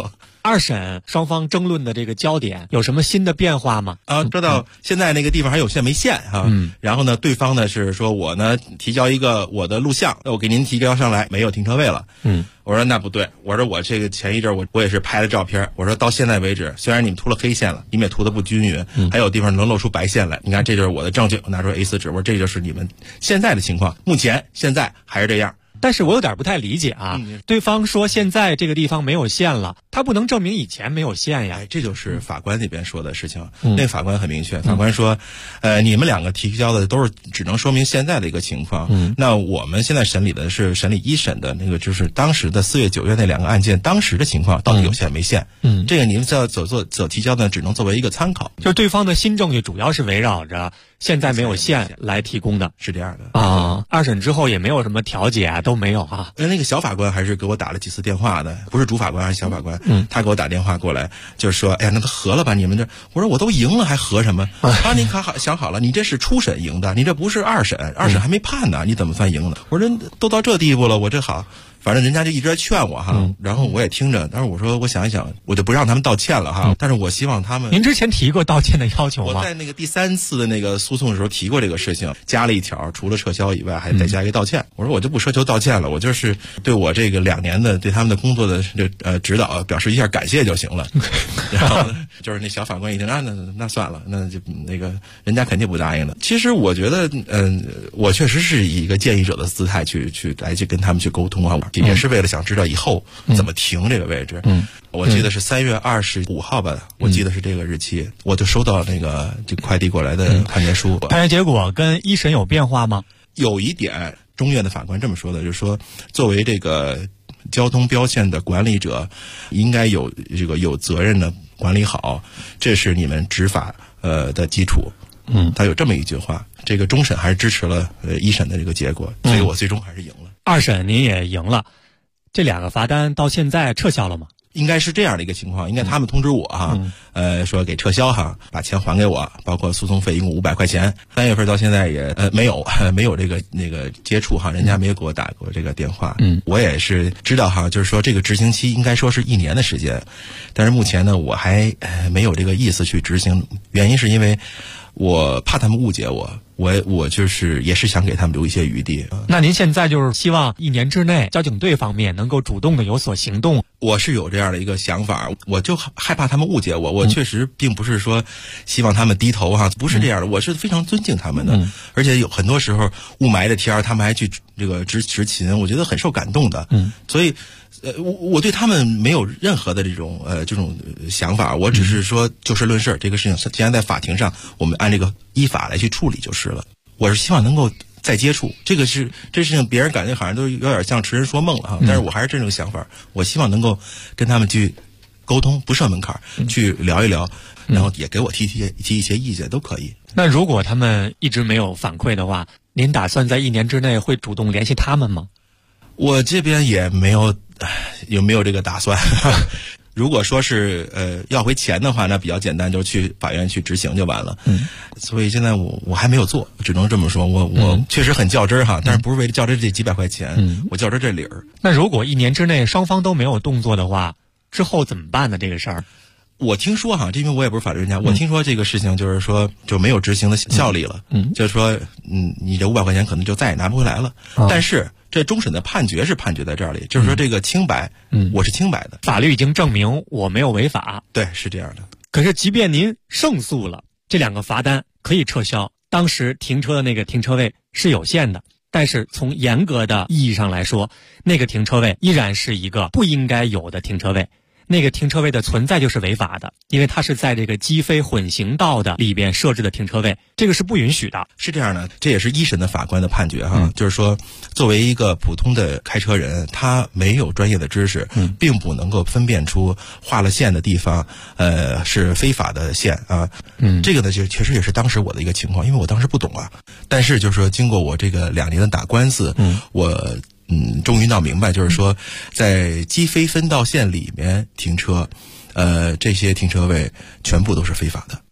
二审双方争论的这个焦点有什么新的变化吗？ 说到现在那个地方还有限没限哈，然后呢，对方呢是说我呢提交一个我的录像，我给您提交上来没有停车位了，我说那不对，我说我这个前一阵我也是拍了照片，我说到现在为止，虽然你们涂了黑线了，你们也涂的不均匀，还有地方能露出白线来，你看这就是我的证据，我拿出 A4 纸，我说这就是你们现在的情况，目前现在还是这样。 但是我有点不太理解啊，对方说现在这个地方没有线了，他不能证明以前没有线呀。 这就是法官那边说的事情。那法官很明确，法官说，你们两个提交的都是只能说明现在的一个情况。那我们现在审理的是审理一审的那个，就是当时的4月9月那两个案件当时的情况到底有线没线？这个你们所提交的只能作为一个参考。 就对方的新证据主要是围绕着现在没有线来提供的， 是这样的啊。二审之后也没有什么调解啊，都没有啊。 那个小法官还是给我打了几次电话的，不是主法官还是小法官，他给我打电话过来，就是说，哎呀，那都和了吧，你们这，我说我都赢了还和什么？您想好了，你这是初审赢的，你这不是二审，二审还没判呢，你怎么算赢的？我说都到这地步了，我这好。反正人家就一直在劝我哈，然后我也听着，但是我说我想一想，我就不让他们道歉了哈。但是我希望他们， 您之前提过道歉的要求吗？ 我在那个第3次的那个诉讼的时候提过这个事情，加了一条，除了撤销以外，还再加一个道歉。我说我就不奢求道歉了，我就是对我这个2年的对他们的工作的指导表示一下感谢就行了。然后就是那小法官一听啊，那算了，那就那个人家肯定不答应的。其实我觉得，我确实是以一个建议者的姿态去跟他们去沟通啊。也是为了想知道以后怎么停这个位置。我记得是3月25号吧，我记得是这个日期，我就收到这个快递过来的判决书。 判决结果跟一审有变化吗？ 有一点，中院的法官这么说的，就是说，作为这个交通标线的管理者，应该有责任的管理好，这是你们执法的基础。他有这么一句话。这个终审还是支持了一审的这个结果，所以我最终还是赢了。 二审您也赢了，这2个罚单到现在撤销了吗？ 应该是这样的一个情况，应该他们通知我哈，说给撤销哈，把钱还给我，包括诉讼费一共500块钱。3月份到现在也没有这个那个接触哈，人家没有给我打过这个电话。我也是知道哈，就是说这个执行期应该说是1年的时间，但是目前呢我还没有这个意思去执行，原因是因为我怕他们误解我就是也是想给他们留一些余地。 那您现在就是希望1年之内交警队方面能够主动的有所行动？ 我是有这样的一个想法，我就害怕他们误解我。我确实并不是说希望他们低头哈，不是这样的，我是非常尊敬他们的。而且有很多时候雾霾的天他们还去这个执勤，我觉得很受感动的。所以我对他们没有任何的这种想法，我只是说就事论事，这个事情既然在法庭上，我们按这个依法来去处理就是了。我是希望能够再接触，这事情别人感觉好像都有点像痴人说梦了哈，但是我还是这种想法，我希望能够跟他们去沟通，不设门槛，去聊一聊，然后也给我提一些意见都可以。 那如果他们一直没有反馈的话，您打算在1年之内会主动联系他们吗？ 我这边也没有这个打算。如果说是要回钱的话，那比较简单，就是去法院去执行就完了。所以现在我还没有做，只能这么说。我确实很较真哈，但是不是为了较真这几百块钱，我较真这理儿。 那如果1年之内双方都没有动作的话，之后怎么办呢？这个事儿？ 我听说哈，因为我也不是法律专家，我听说这个事情就是说就没有执行的效力了。就是说你这500块钱可能就再也拿不回来了。但是这终审的判决是判决在这里，就是说这个清白，我是清白的， 法律已经证明我没有违法。 对，是这样的。 可是即便您胜诉了，这2个罚单可以撤销，当时停车的那个停车位是有限的，但是从严格的意义上来说，那个停车位依然是一个不应该有的停车位。那个停车位的存在就是违法的，因为它是在这个机非混行道的里边设置的停车位，这个是不允许的。 是这样的，这也是一审的法官的判决哈，就是说作为一个普通的开车人，他没有专业的知识，并不能够分辨出画了线的地方是非法的线啊。这个呢就确实也是当时我的一个情况，因为我当时不懂啊。但是就是说经过我这个2年的打官司，我终于闹明白，就是说在机非分道线里面停车，这些停车位全部都是非法的。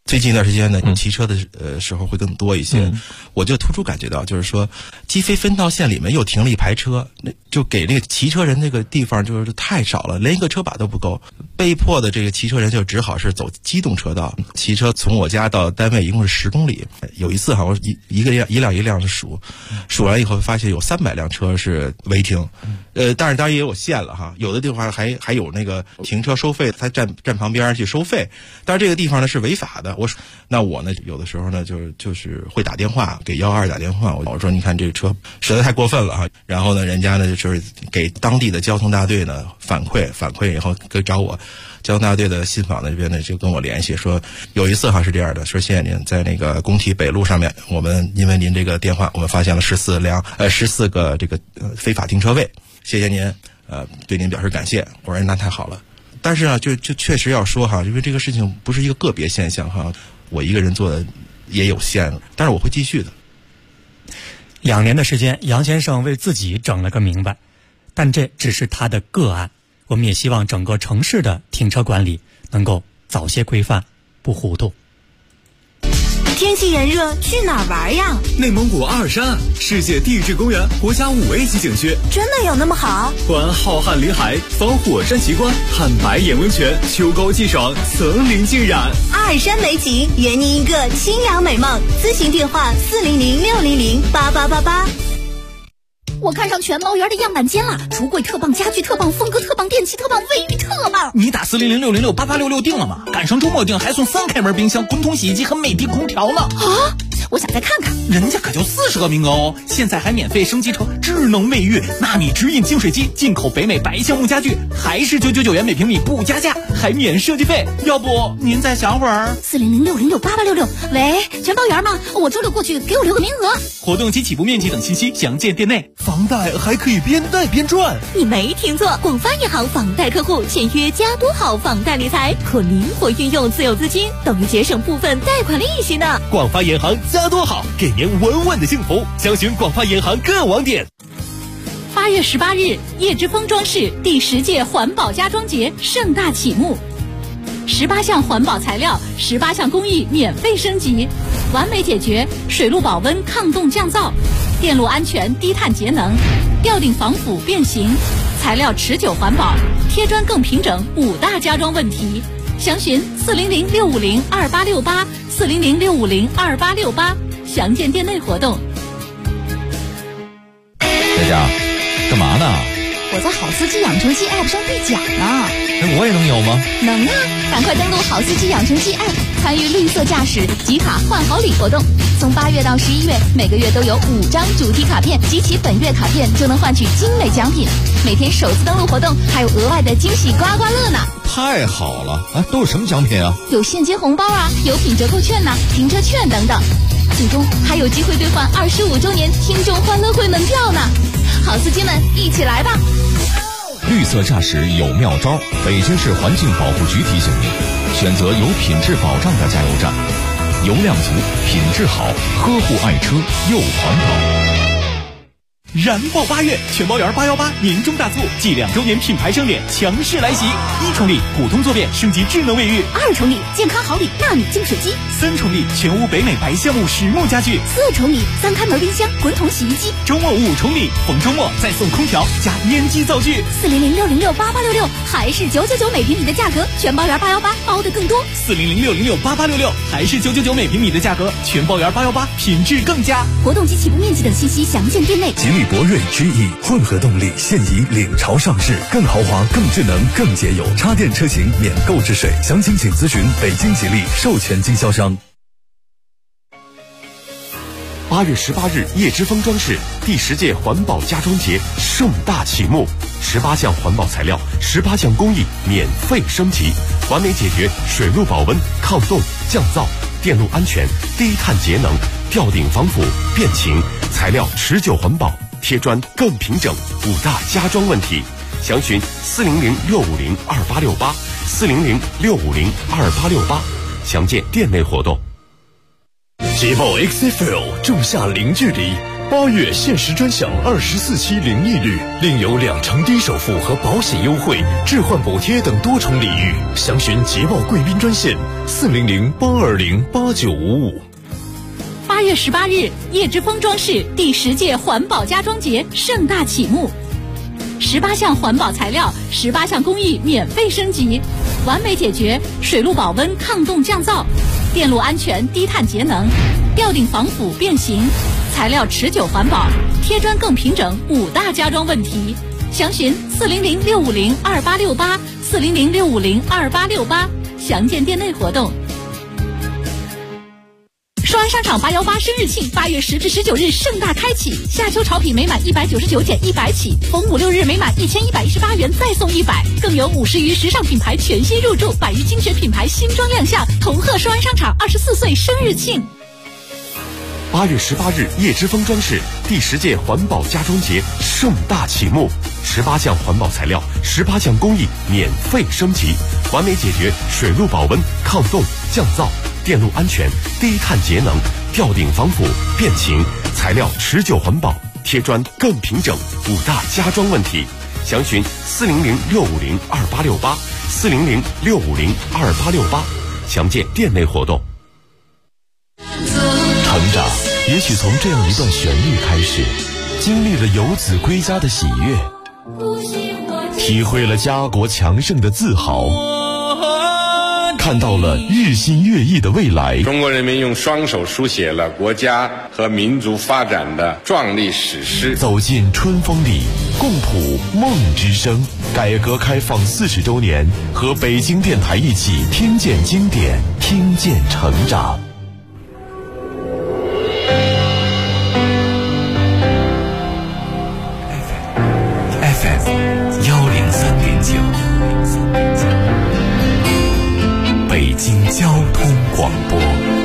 最近一段时间呢，骑车的时候会更多一些，我就突出感觉到，就是说机飞分道线里面又停了一排车，那就给那个骑车人那个地方就是太少了，连一个车把都不够，被迫的这个骑车人就只好是走机动车道。骑车从我家到单位一共是10公里，有一次好像一辆数完以后发现有300辆车是违停，但是当然也有限了哈，有的地方还有那个停车收费，他站旁边去收费，但是这个地方呢是违法的。我呢有的时候呢就是会打电话给112打电话，我说你看这个车实在太过分了哈，然后呢人家呢就是给当地的交通大队呢反馈以后找我交通大队的信访那边呢就跟我联系说，有一次哈是这样的，说谢谢您在那个工体北路上面，我们因为您这个电话，我们发现了14个这个非法停车位，谢谢您，对您表示感谢。我说那太好了。但是啊，就确实要说哈，因为这个事情不是一个个别现象哈，我一个人做的也有限，但是我会继续的。 2年的时间，杨先生为自己整了个明白，但这只是他的个案。我们也希望整个城市的停车管理能够早些规范，不糊涂。 天气炎热，去哪儿玩呀？ 内蒙古阿尔山，世界地质公园国家5A 级景区， 真的有那么好？ 环浩瀚林海，访火山奇观，看白眼温泉，秋高气爽，层林尽染。 阿尔山美景，圆您一个清凉美梦。咨询电话400-600-8888。 我看上全猫园的样板间了，橱柜特棒，家具特棒，风格特棒，电器特棒，卫浴特棒。 你打400-606-8866订了吗？赶上周末订还送3开门冰箱、滚筒洗衣机和美的空调呢。 啊！我想再看看， 人家可就40个名额哦！现在还免费升级成智能卫浴、纳米直饮净水机，进口北美白橡木家具，还是999元每平米不加价，还免设计费。要不您再想会儿 ？400-606-8866。喂，全包园吗？我周6过去，给我留个名额。 活动及起步面积等信息详见店内。 房贷还可以边贷边赚。 你没听错，广发银行房贷客户签约加多好房贷理财，可灵活运用自有资金，等于节省部分贷款利息呢。 广发银行加多好，给您稳稳的幸福。详询广发银行各网点。 8月18日，叶之峰装饰第10届环保家装节盛大启幕，18项环保材料，18项工艺免费升级，完美解决水路保温、抗冻降噪、电路安全、低碳节能、吊顶防腐变形、材料持久环保、贴砖更平整5大家装问题。详询400-650-2868 400-650-2868，详见店内活动。 佳佳，干嘛呢？ 我在好司机养成记 App 上兑奖呢。 我也能有吗？ 能啊！赶快登录好司机养成记 App， 参与绿色驾驶集卡换好礼活动。从8月到11月，每个月都有5张主题卡片，集齐本月卡片就能换取精美奖品。每天首次登录活动还有额外的惊喜刮刮乐呢！ 太好了啊！都有什么奖品啊？ 有现金红包啊，有品折扣券呐，停车券等等。最终还有机会兑换25周年听众欢乐会门票呢！好司机们，一起来吧！ 绿色驾驶有妙招，北京市环境保护局提醒您，选择有品质保障的加油站，油量足，品质好，呵护爱车又环保。 燃爆8月，全包园818年终大促，继2周年品牌盛典强势来袭！1重礼普通坐便升级智能卫浴 ，2重礼健康好礼纳米净水机 ，3重礼全屋北美白橡木实木家具 ，4重礼3开门冰箱、滚筒洗衣机。 周末5重礼，逢周末再送空调加烟机灶具。 400-606-8866，还是999每平米的价格，全包园818包的更多。 400-606-8866，还是999每平米的价格，全包园818品质更佳。 活动及起步面积等信息详见店内。 吉利博瑞 GE 混合动力现已领潮上市，更豪华、更智能、更节油，插电车型免购置税，详情请咨询北京吉利授权经销商。 8月18日，叶之峰装饰第10届环保家装节盛大启幕，18项环保材料，18项工艺免费升级，完美解决水路保温、抗冻、降噪、电路安全、低碳节能、吊顶防腐、变形，材料持久环保，贴砖更平整5大家装问题。详询400-650-2868 400-650-2868，详见店内活动。 捷豹 XFL 仲夏零距离 8月限时专享24期零利率，另有2成低首付和保险优惠、置换补贴等多重礼遇。详询捷豹贵宾专线400-820-8955。 8月18日，叶之峰装饰第10届环保家装节盛大启幕，18项环保材料、18项工艺免费升级，完美解决水路保温、抗冻降噪、电路安全、低碳节能、吊顶防腐变形、材料持久环保、贴砖更平整5大家装问题。详询400-650-2868，400-650-2868，详见店内活动。双安商场818生日庆8月10至19日盛大开启，夏秋潮品每满199减100起，逢5、6日每满1118元再送100，更有50余时尚品牌全新入驻，100余精选品牌新装亮相，同贺双安商场24岁生日庆。 8月18日，叶之峰装饰第10届环保家装节盛大启幕，18项环保材料、18项工艺免费升级，完美解决水路保温、抗冻、降噪、电路安全、低碳节能、吊顶防腐、变形、材料持久环保、贴砖更平整5大家装问题。详询400-650-2868，400-650-2868，详见店内活动。 成长也许从这样一段旋律开始，经历了游子归家的喜悦，体会了家国强盛的自豪，看到了日新月异的未来。 中国人民用双手书写了国家和民族发展的壮丽史诗。 走进春风里，共谱梦之声。改革开放40周年，和北京电台一起听见经典，听见成长。北京交通广播，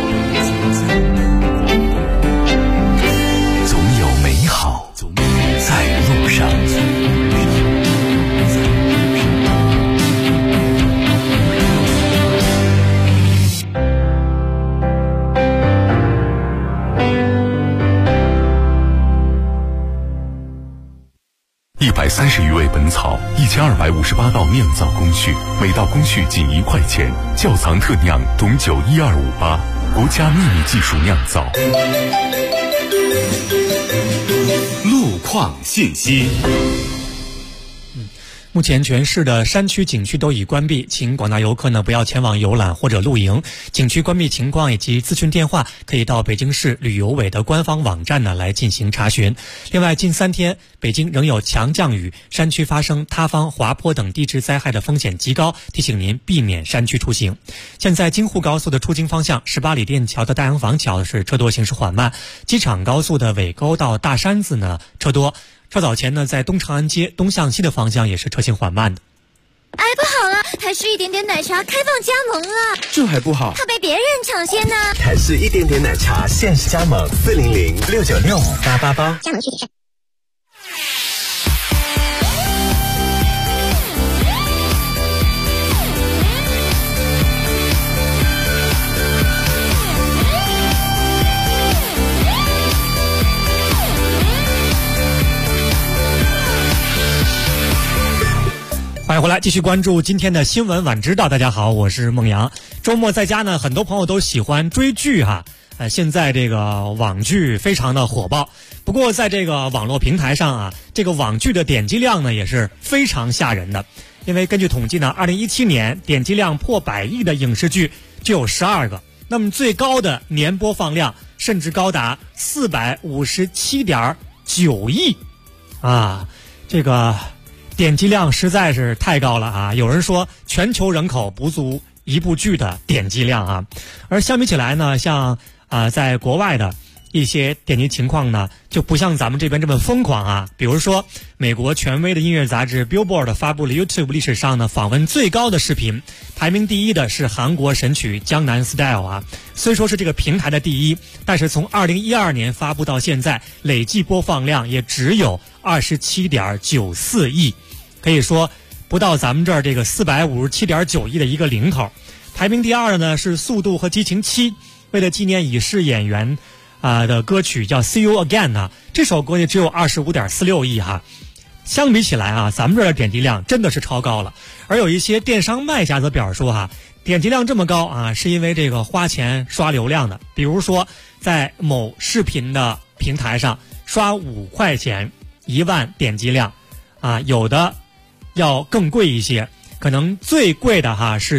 总有美好在路上。130余味本草，1258道酿造工序，每道工序仅1块钱。窖藏特酿董酒12588，国家秘密技术酿造。 路况信息。 目前全市的山区景区都已关闭，请广大游客呢不要前往游览或者露营。景区关闭情况以及咨询电话可以到北京市旅游委的官方网站呢来进行查询。另外，近3天北京仍有强降雨，山区发生塌方、滑坡等地质灾害的风险极高，提醒您避免山区出行。现在京沪高速的出京方向18里店桥的大洋坊桥是车多行驶缓慢，机场高速的尾沟到大山子呢车多。稍早前呢，在东长安街东向西的方向也是车行缓慢的。 哎，不好了，台式一点点奶茶开放加盟了， 这还不好， 怕被别人抢先呢。 台式一点点奶茶限时加盟，400-696-5888，加盟具体上。 欢迎回来，继续关注今天的新闻晚知道。大家好，我是孟阳。周末在家呢，很多朋友都喜欢追剧哈。现在这个网剧非常的火爆，不过在这个网络平台上啊，这个网剧的点击量呢也是非常吓人的。因为根据统计呢，2017年点击量破100亿的影视剧就有12个，那么最高的年播放量甚至高达457.9亿啊，这个点击量实在是太高了啊！有人说全球人口不足一部剧的点击量啊。而相比起来呢，像在国外的一些点击情况呢，就不像咱们这边这么疯狂啊。比如说，美国权威的音乐杂志 Billboard 发布了 YouTube 历史上呢访问最高的视频，排名第1的是韩国神曲《江南 Style》啊。虽说是这个平台的第1，但是从2012年发布到现在，累计播放量也只有27.94亿。可以说不到咱们这儿这个457.9亿的一个零头。排名第2的呢是《速度和激情7》，为了纪念已逝演员的歌曲叫 See You Again 呢，这首歌也只有25.46亿哈。相比起来啊，咱们这儿的点击量真的是超高了。而有一些电商卖家则表示说哈，点击量这么高啊，是因为这个花钱刷流量的。比如说在某视频的平台上刷5块钱1万点击量啊，有的要更贵一些，可能最贵的哈是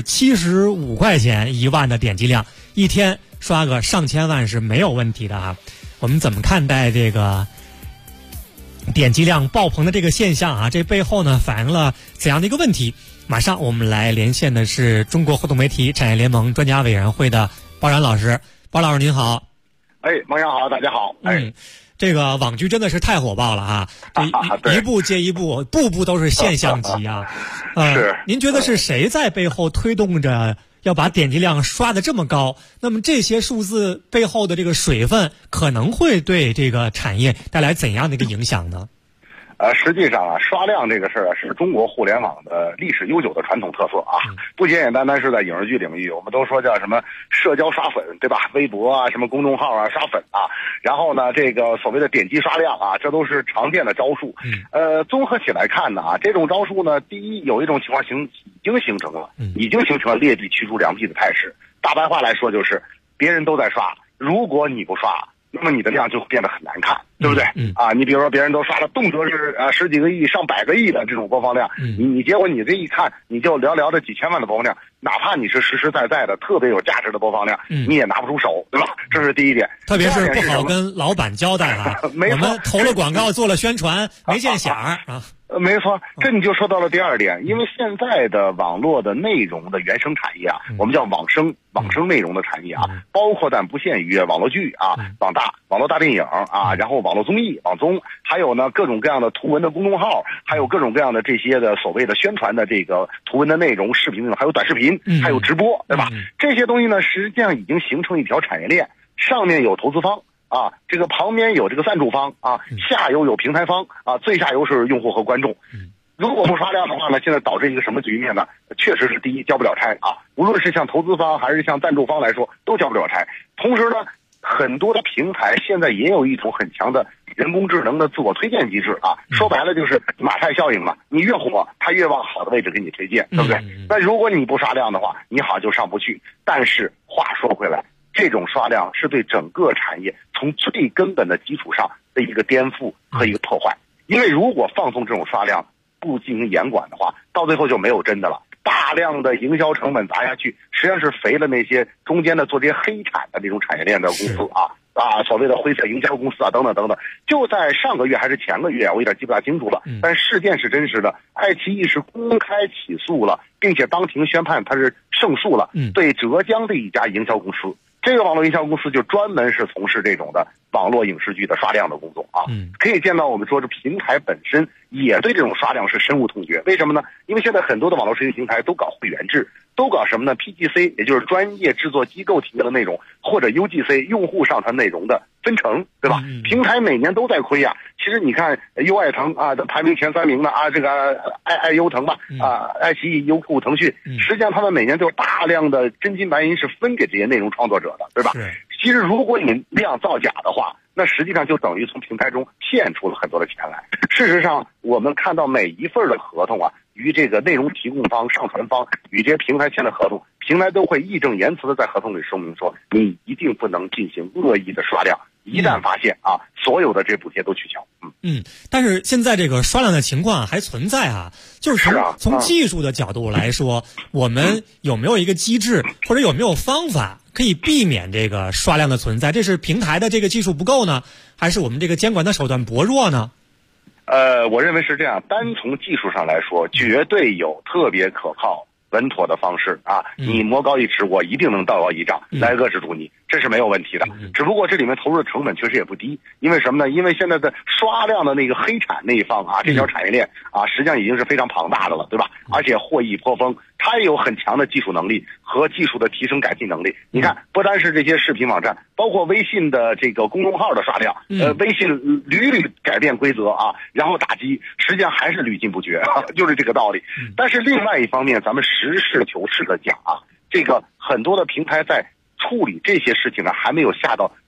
75块钱1万的点击量，一天刷个上千万是没有问题的哈。我们怎么看待这个点击量爆棚的这个现象啊？这背后呢反映了怎样的一个问题？马上我们来连线的是中国互动媒体产业联盟专家委员会的包然老师。包老师您好。 孟阳好，大家好。 这个网剧真的是太火爆了啊！一部接一部，步步都是现象级啊。 是。 您觉得是谁在背后推动着要把点击量刷得这么高？那么这些数字背后的这个水分可能会对这个产业带来怎样的一个影响呢？ 实际上啊，刷量这个事儿啊，是中国互联网的历史悠久的传统特色啊，不简简单单是在影视剧领域，我们都说叫什么社交刷粉，对吧？微博啊，什么公众号啊，刷粉啊，然后呢，这个所谓的点击刷量啊，这都是常见的招数。综合起来看呢啊，这种招数呢，第一有一种情况已经形成了劣币驱逐良币的态势。大白话来说就是，别人都在刷，如果你不刷，那么你的量就变得很难看，对不对？你比如说别人都刷了动辄是10几个亿、上百个亿的这种播放量，你结果你这一看，你就寥寥的几千万的播放量，哪怕你是实实在在的特别有价值的播放量，你也拿不出手，对吧？这是第一点。 特别是不好跟老板交代啊，我们投了广告做了宣传，没见响啊。 没错，这你就说到了第二点，因为现在的网络的内容的原生产业啊，我们叫网生内容的产业啊，包括但不限于网络剧啊、网络大电影啊，然后网络综艺、网综，还有呢各种各样的图文的公众号，还有各种各样的这些的所谓的宣传的这个图文的内容、视频内容，还有短视频，还有直播，对吧？这些东西呢，实际上已经形成一条产业链，上面有投资方。这个旁边有这个赞助方啊，下游有平台方啊，最下游是用户和观众。如果不刷量的话呢，现在导致一个什么局面呢？确实是第一交不了差啊，无论是像投资方还是像赞助方来说，都交不了差。同时呢，很多的平台现在也有一种很强的人工智能的自我推荐机制啊，说白了就是马太效应嘛，你越火，它越往好的位置给你推荐，对不对？那如果你不刷量的话，你好像就上不去。但是话说回来，这种刷量是对整个产业从最根本的基础上的一个颠覆和一个破坏。因为如果放纵这种刷量，不进行严管的话，到最后就没有真的了。大量的营销成本砸下去，实际上是肥了那些中间的做这些黑产的这种产业链的公司所谓的灰色营销公司啊，等等等等。就在上个月还是前个月，我有点记不大清楚了，但事件是真实的。爱奇艺是公开起诉了，并且当庭宣判他是胜诉了，对浙江的一家营销公司。这个网络营销公司就专门是从事这种的网络影视剧的刷量的工作啊。可以见到我们说这平台本身也对这种刷量是深恶痛绝。为什么呢？因为现在很多的网络视频平台都搞会员制，都搞什么呢？ PGC， 也就是专业制作机构提供的内容，或者 UGC 用户上传内容的分成，对吧？平台每年都在亏呀。其实你看优爱腾啊，排名前3名的啊，这个爱优腾吧，爱奇艺、优酷、腾讯，实际上他们每年都有大量的真金白银是分给这些内容创作者的，对吧？其实如果你量造假的话，那实际上就等于从平台中骗出了很多的钱来。事实上，我们看到每一份的合同啊，与这个内容提供方、上传方与这些平台签的合同，平台都会义正言辞的在合同里说明说，你一定不能进行恶意的刷量。一旦发现所有的这补贴都取消。 但是现在这个刷量的情况还存在啊，就是从技术的角度来说，我们有没有一个机制或者有没有方法可以避免这个刷量的存在？这是平台的这个技术不够呢，还是我们这个监管的手段薄弱呢？ 我认为是这样，单从技术上来说，绝对有特别可靠稳妥的方式啊！你魔高一尺，我一定能道高一丈来遏制住你，这是没有问题的。只不过这里面投入的成本确实也不低，因为什么呢？因为现在的刷量的那个黑产那一方啊，这条产业链啊，实际上已经是非常庞大的了，对吧？而且获益颇丰，它也有很强的技术能力和技术的提升改进能力。你看，不单是这些视频网站，包括微信的这个公众号的刷量，微信屡屡改变规则啊，然后打击，实际上还是屡禁不绝，就是这个道理。但是另外一方面，咱们实事求是的讲啊，这个很多的平台在处理这些事情呢，还没有下到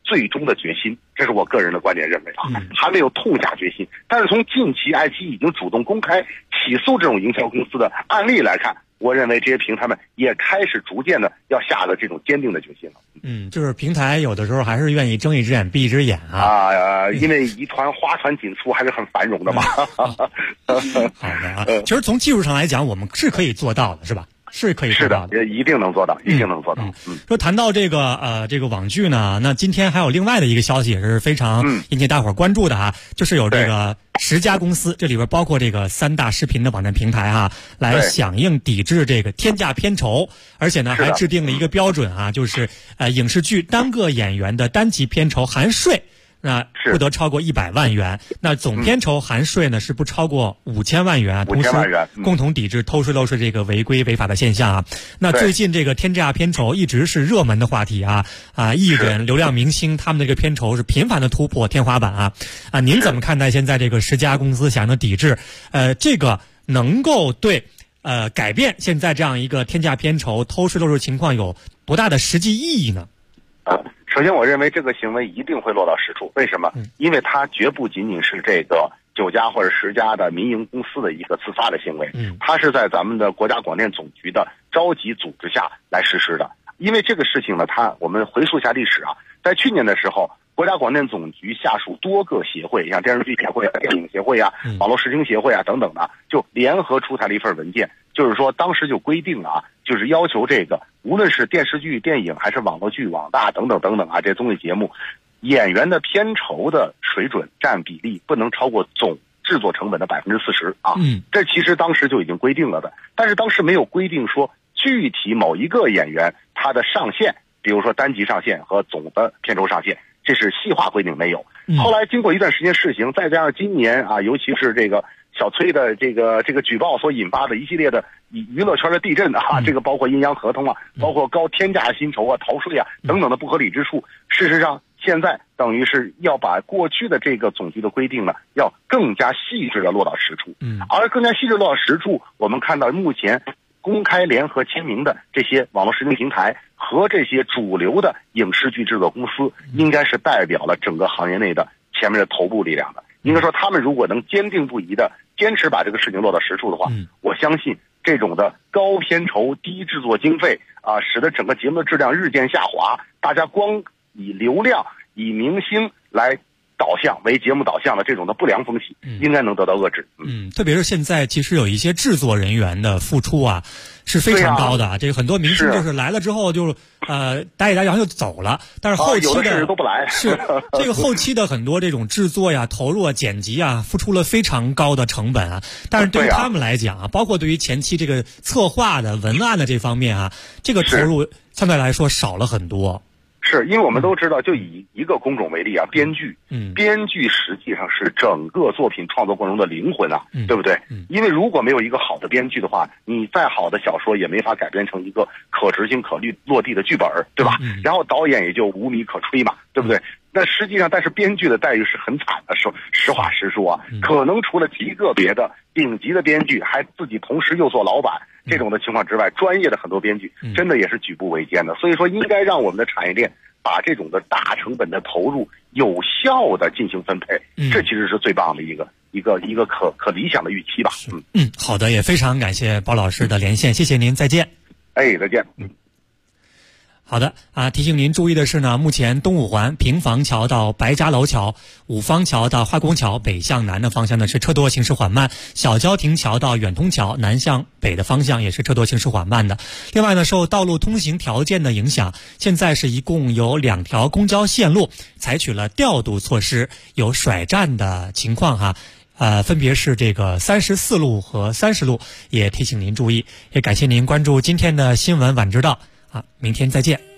最终的决心，这是我个人的观点认为啊，还没有痛下决心。但是从近期爱奇艺已经主动公开起诉这种营销公司的案例来看，我认为这些平台们也开始逐渐的要下的这种坚定的决心了。 就是平台有的时候还是愿意睁一只眼闭一只眼因为一团花团锦簇还是很繁荣的嘛。好的其实从技术上来讲，我们是可以做到的，是吧？是可以做到的，一定能做到，一定能做到。 说谈到这个网剧呢，那今天还有另外的一个消息也是非常引起大伙儿关注的哈，就是有这个10家公司，这里边包括这个3大视频的网站平台哈，来响应抵制这个天价片酬，而且呢还制定了一个标准啊，就是影视剧单个演员的单集片酬含税。那不得超过100万元，那总片酬含税呢是不超过5000万元啊，同时共同抵制偷税漏税这个违规违法的现象啊。那最近这个天价片酬一直是热门的话题啊，艺人、流量明星他们这个片酬是频繁的突破天花板啊。您怎么看待现在这个10家公司想要抵制？这个能够对改变现在这样一个天价片酬偷税漏税情况有多大的实际意义呢？ 首先，我认为这个行为一定会落到实处。为什么？因为它绝不仅仅是这个9家或者10家的民营公司的一个自发的行为，它是在咱们的国家广电总局的召集组织下来实施的。因为这个事情呢，我们回溯一下历史啊，在去年的时候，国家广电总局下属多个协会，像电视剧协会、电影协会啊、网络视听协会啊等等的，就联合出台了一份文件，就是说当时就规定啊，就是要求这个无论是电视剧、电影还是网络剧、网大等等等等啊，这综艺节目演员的片酬的水准占比例不能超过总制作成本的40%啊。这其实当时就已经规定了的，但是当时没有规定说具体某一个演员他的上限，比如说单集上限和总的片酬上限，这是细化规定没有。后来经过一段时间试行，再加上今年啊，尤其是这个小崔的这个举报所引发的一系列的娱乐圈的地震啊，这个包括阴阳合同啊，包括高天价薪酬啊、逃税啊等等的不合理之处。事实上，现在等于是要把过去的这个总局的规定呢，要更加细致的落到实处。而更加细致落到实处，我们看到目前公开联合签名的这些网络视频平台和这些主流的影视剧制作公司，应该是代表了整个行业内的前面的头部力量的。应该说，他们如果能坚定不移的坚持把这个事情落到实处的话，我相信这种的高片酬、低制作经费啊，使得整个节目的质量日渐下滑，大家光以流量、以明星来导向为节目导向的这种的不良风气，应该能得到遏制。 特别是现在其实有一些制作人员的付出啊是非常高的，这个很多明星就是来了之后就待一待然后就走了，但是后期有的甚至都不来。 是这个后期的很多这种制作呀、投入啊、剪辑啊，付出了非常高的成本啊。但是对于他们来讲啊，包括对于前期这个策划的文案的这方面啊，这个投入相对来说少了很多。 是因为我们都知道，就以一个工种为例啊，编剧，编剧实际上是整个作品创作过程中的灵魂啊，对不对？因为如果没有一个好的编剧的话，你再好的小说也没法改编成一个可执行、可落地的剧本，对吧？然后导演也就无米可吹嘛，对不对？那实际上，但是编剧的待遇是很惨的，实话实说啊，可能除了极个别的顶级的编剧还自己同时又做老板这种的情况之外，专业的很多编剧真的也是举步维艰的。所以说，应该让我们的产业链把这种的大成本的投入有效的进行分配，这其实是最棒的一个可理想的预期吧。 好的，也非常感谢包老师的连线，谢谢您，再见。 再见。 好的提醒您注意的是呢，目前东五环平房桥到白家楼桥、五方桥到化工桥北向南的方向呢是车多行驶缓慢，小郊亭桥到远通桥南向北的方向也是车多行驶缓慢的。另外呢，受道路通行条件的影响，现在是一共有2条公交线路采取了调度措施，有甩站的情况哈。分别是这个34路和30路，也提醒您注意。也感谢您关注今天的新闻晚知道明天再见。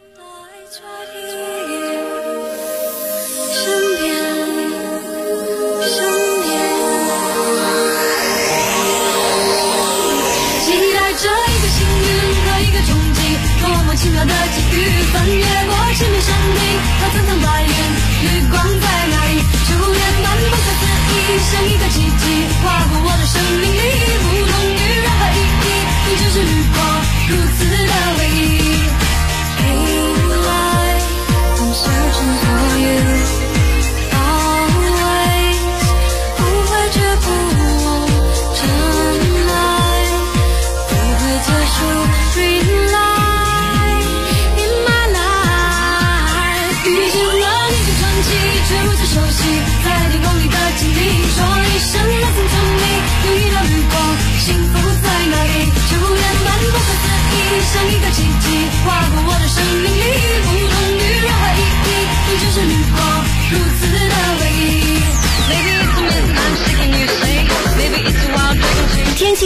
期待着一个幸运和一个冲击，多么奇妙的际遇，翻越过千面山顶和层层白云，绿光在哪里？初恋般不可思议，像一个奇迹划过我的生命里，不同于任何意义，你只是绿光，如此的唯一。Hey, light, I'm searching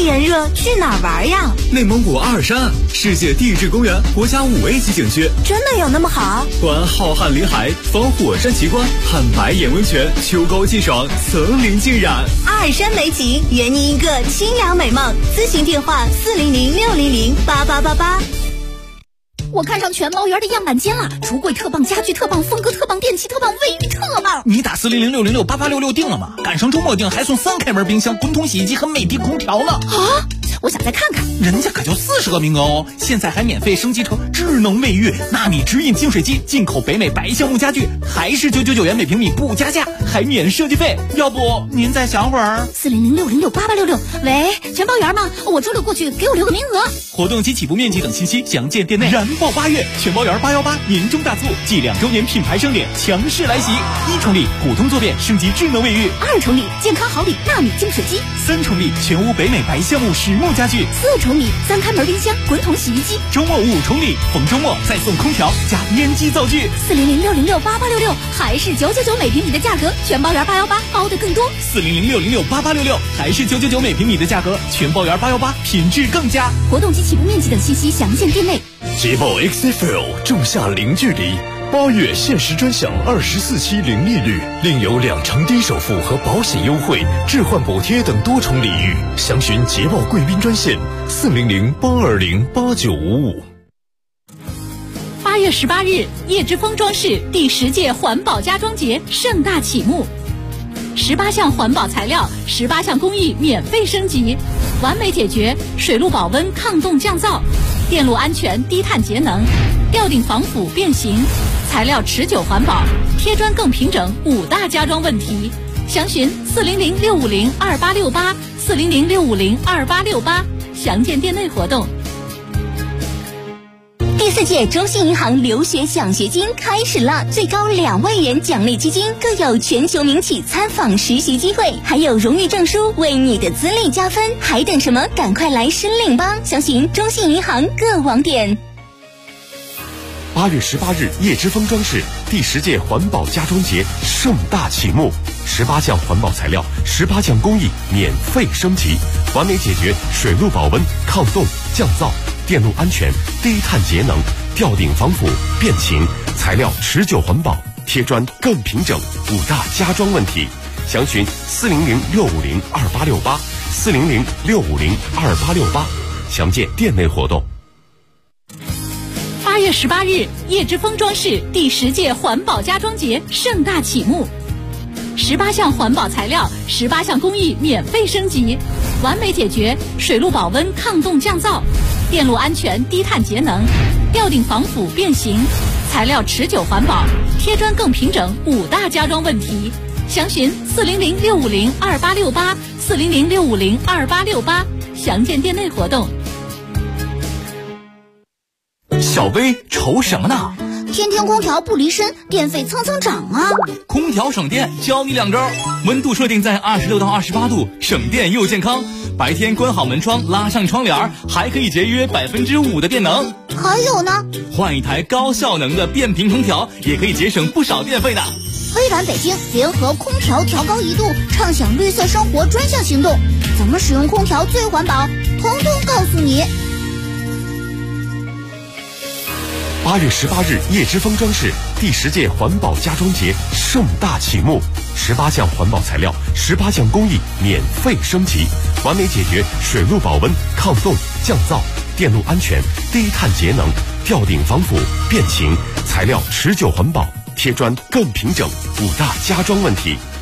气炎热，去哪儿玩呀？ 内蒙古阿尔山世界地质公园国家5A级景区， 真的有那么好？ 观浩瀚林海，访火山奇观，看白眼温泉，秋高气爽，层林尽染。 阿尔山美景，圆你一个清凉美梦。咨询电话400-600-8888。 我看上全包园的样板间了，橱柜特棒，家具特棒，风格特棒，电器特棒，卫浴特棒。 你打400-600-8866订了吗？赶上周末订还送3开门冰箱、滚筒洗衣机和美的空调呢。 啊！我想再看看， 人家可就40个名额哦！现在还免费升级成智能卫浴、纳米直饮净水机，进口北美白橡木家具，还是999元每平米不加价，还免设计费。要不您再想会儿 ？400-600-8866。喂，全包园吗？我周六过去，给我留个名额。 活动及起步面积等信息详见店内。燃爆8月，全包园818年终大促，继2周年品牌盛典强势来袭。1重礼普通坐便升级智能卫浴 ，2重礼健康好礼纳米净水机 ，3重礼全屋北美白橡木实木家具 ，4重礼3开门冰箱、滚筒洗衣机。 周末5重礼，逢周末再送空调加烟机灶具。 400-600-8866，还是999每平米的价格，全包园818包的更多。 400-600-8866，还是999每平米的价格，全包园818品质更佳。 活动及起步面积等信息详见店内。 捷豹 XFL 仲夏零距离，8月限时专享24期零利率，另有2成低首付和保险优惠、置换补贴等多重礼遇。详询捷豹贵宾专线400-820-8955。 8月18日，叶之峰装饰第10届环保家装节盛大启幕，18项环保材料、18项工艺免费升级，完美解决水路保温、抗冻降噪、电路安全、低碳节能、吊顶防腐变形、材料持久环保、贴砖更平整5大家装问题。详询400-650-2868 400-650-2868，详见店内活动。 第4届中信银行留学奖学金开始了，最高2万元奖励基金，更有全球名企参访实习机会，还有荣誉证书为你的资历加分，还等什么？赶快来申领吧！详询中信银行各网点。 8月18日，叶之峰装饰第10届环保家装节盛大启幕，18项环保材料、18项工艺免费升级，完美解决水路保温、抗冻、降噪、电路安全、低碳节能、吊顶防腐、变形、材料持久环保、贴砖更平整5大家装问题。详询400-650-2868 400-650-2868，详见店内活动。 8月18日，叶之峰装饰第10届环保家装节盛大启幕，18项环保材料、18项工艺免费升级，完美解决水路保温、抗冻降噪、电路安全、低碳节能、吊顶防腐变形、材料持久环保、贴砖更平整5大家装问题。详询400-650-2868 400-650-2868，详见店内活动。 小薇，愁什么呢？ 天天空调不离身，电费蹭蹭涨啊！ 空调省电，教你2招：温度设定在26到28度，省电又健康；白天关好门窗，拉上窗帘，还可以节约5%的电能。 还有呢， 换一台高效能的变频空调，也可以节省不少电费的。 微软北京联合空调调高1度，畅享绿色生活专项行动，怎么使用空调最环保，统统告诉你。 8月18日，叶之峰装饰第10届环保家装节盛大启幕，18项环保材料、18项工艺免费升级，完美解决水路保温、抗冻、降噪、电路安全、低碳节能、吊顶防腐、变形、材料持久环保、贴砖更平整5大家装问题。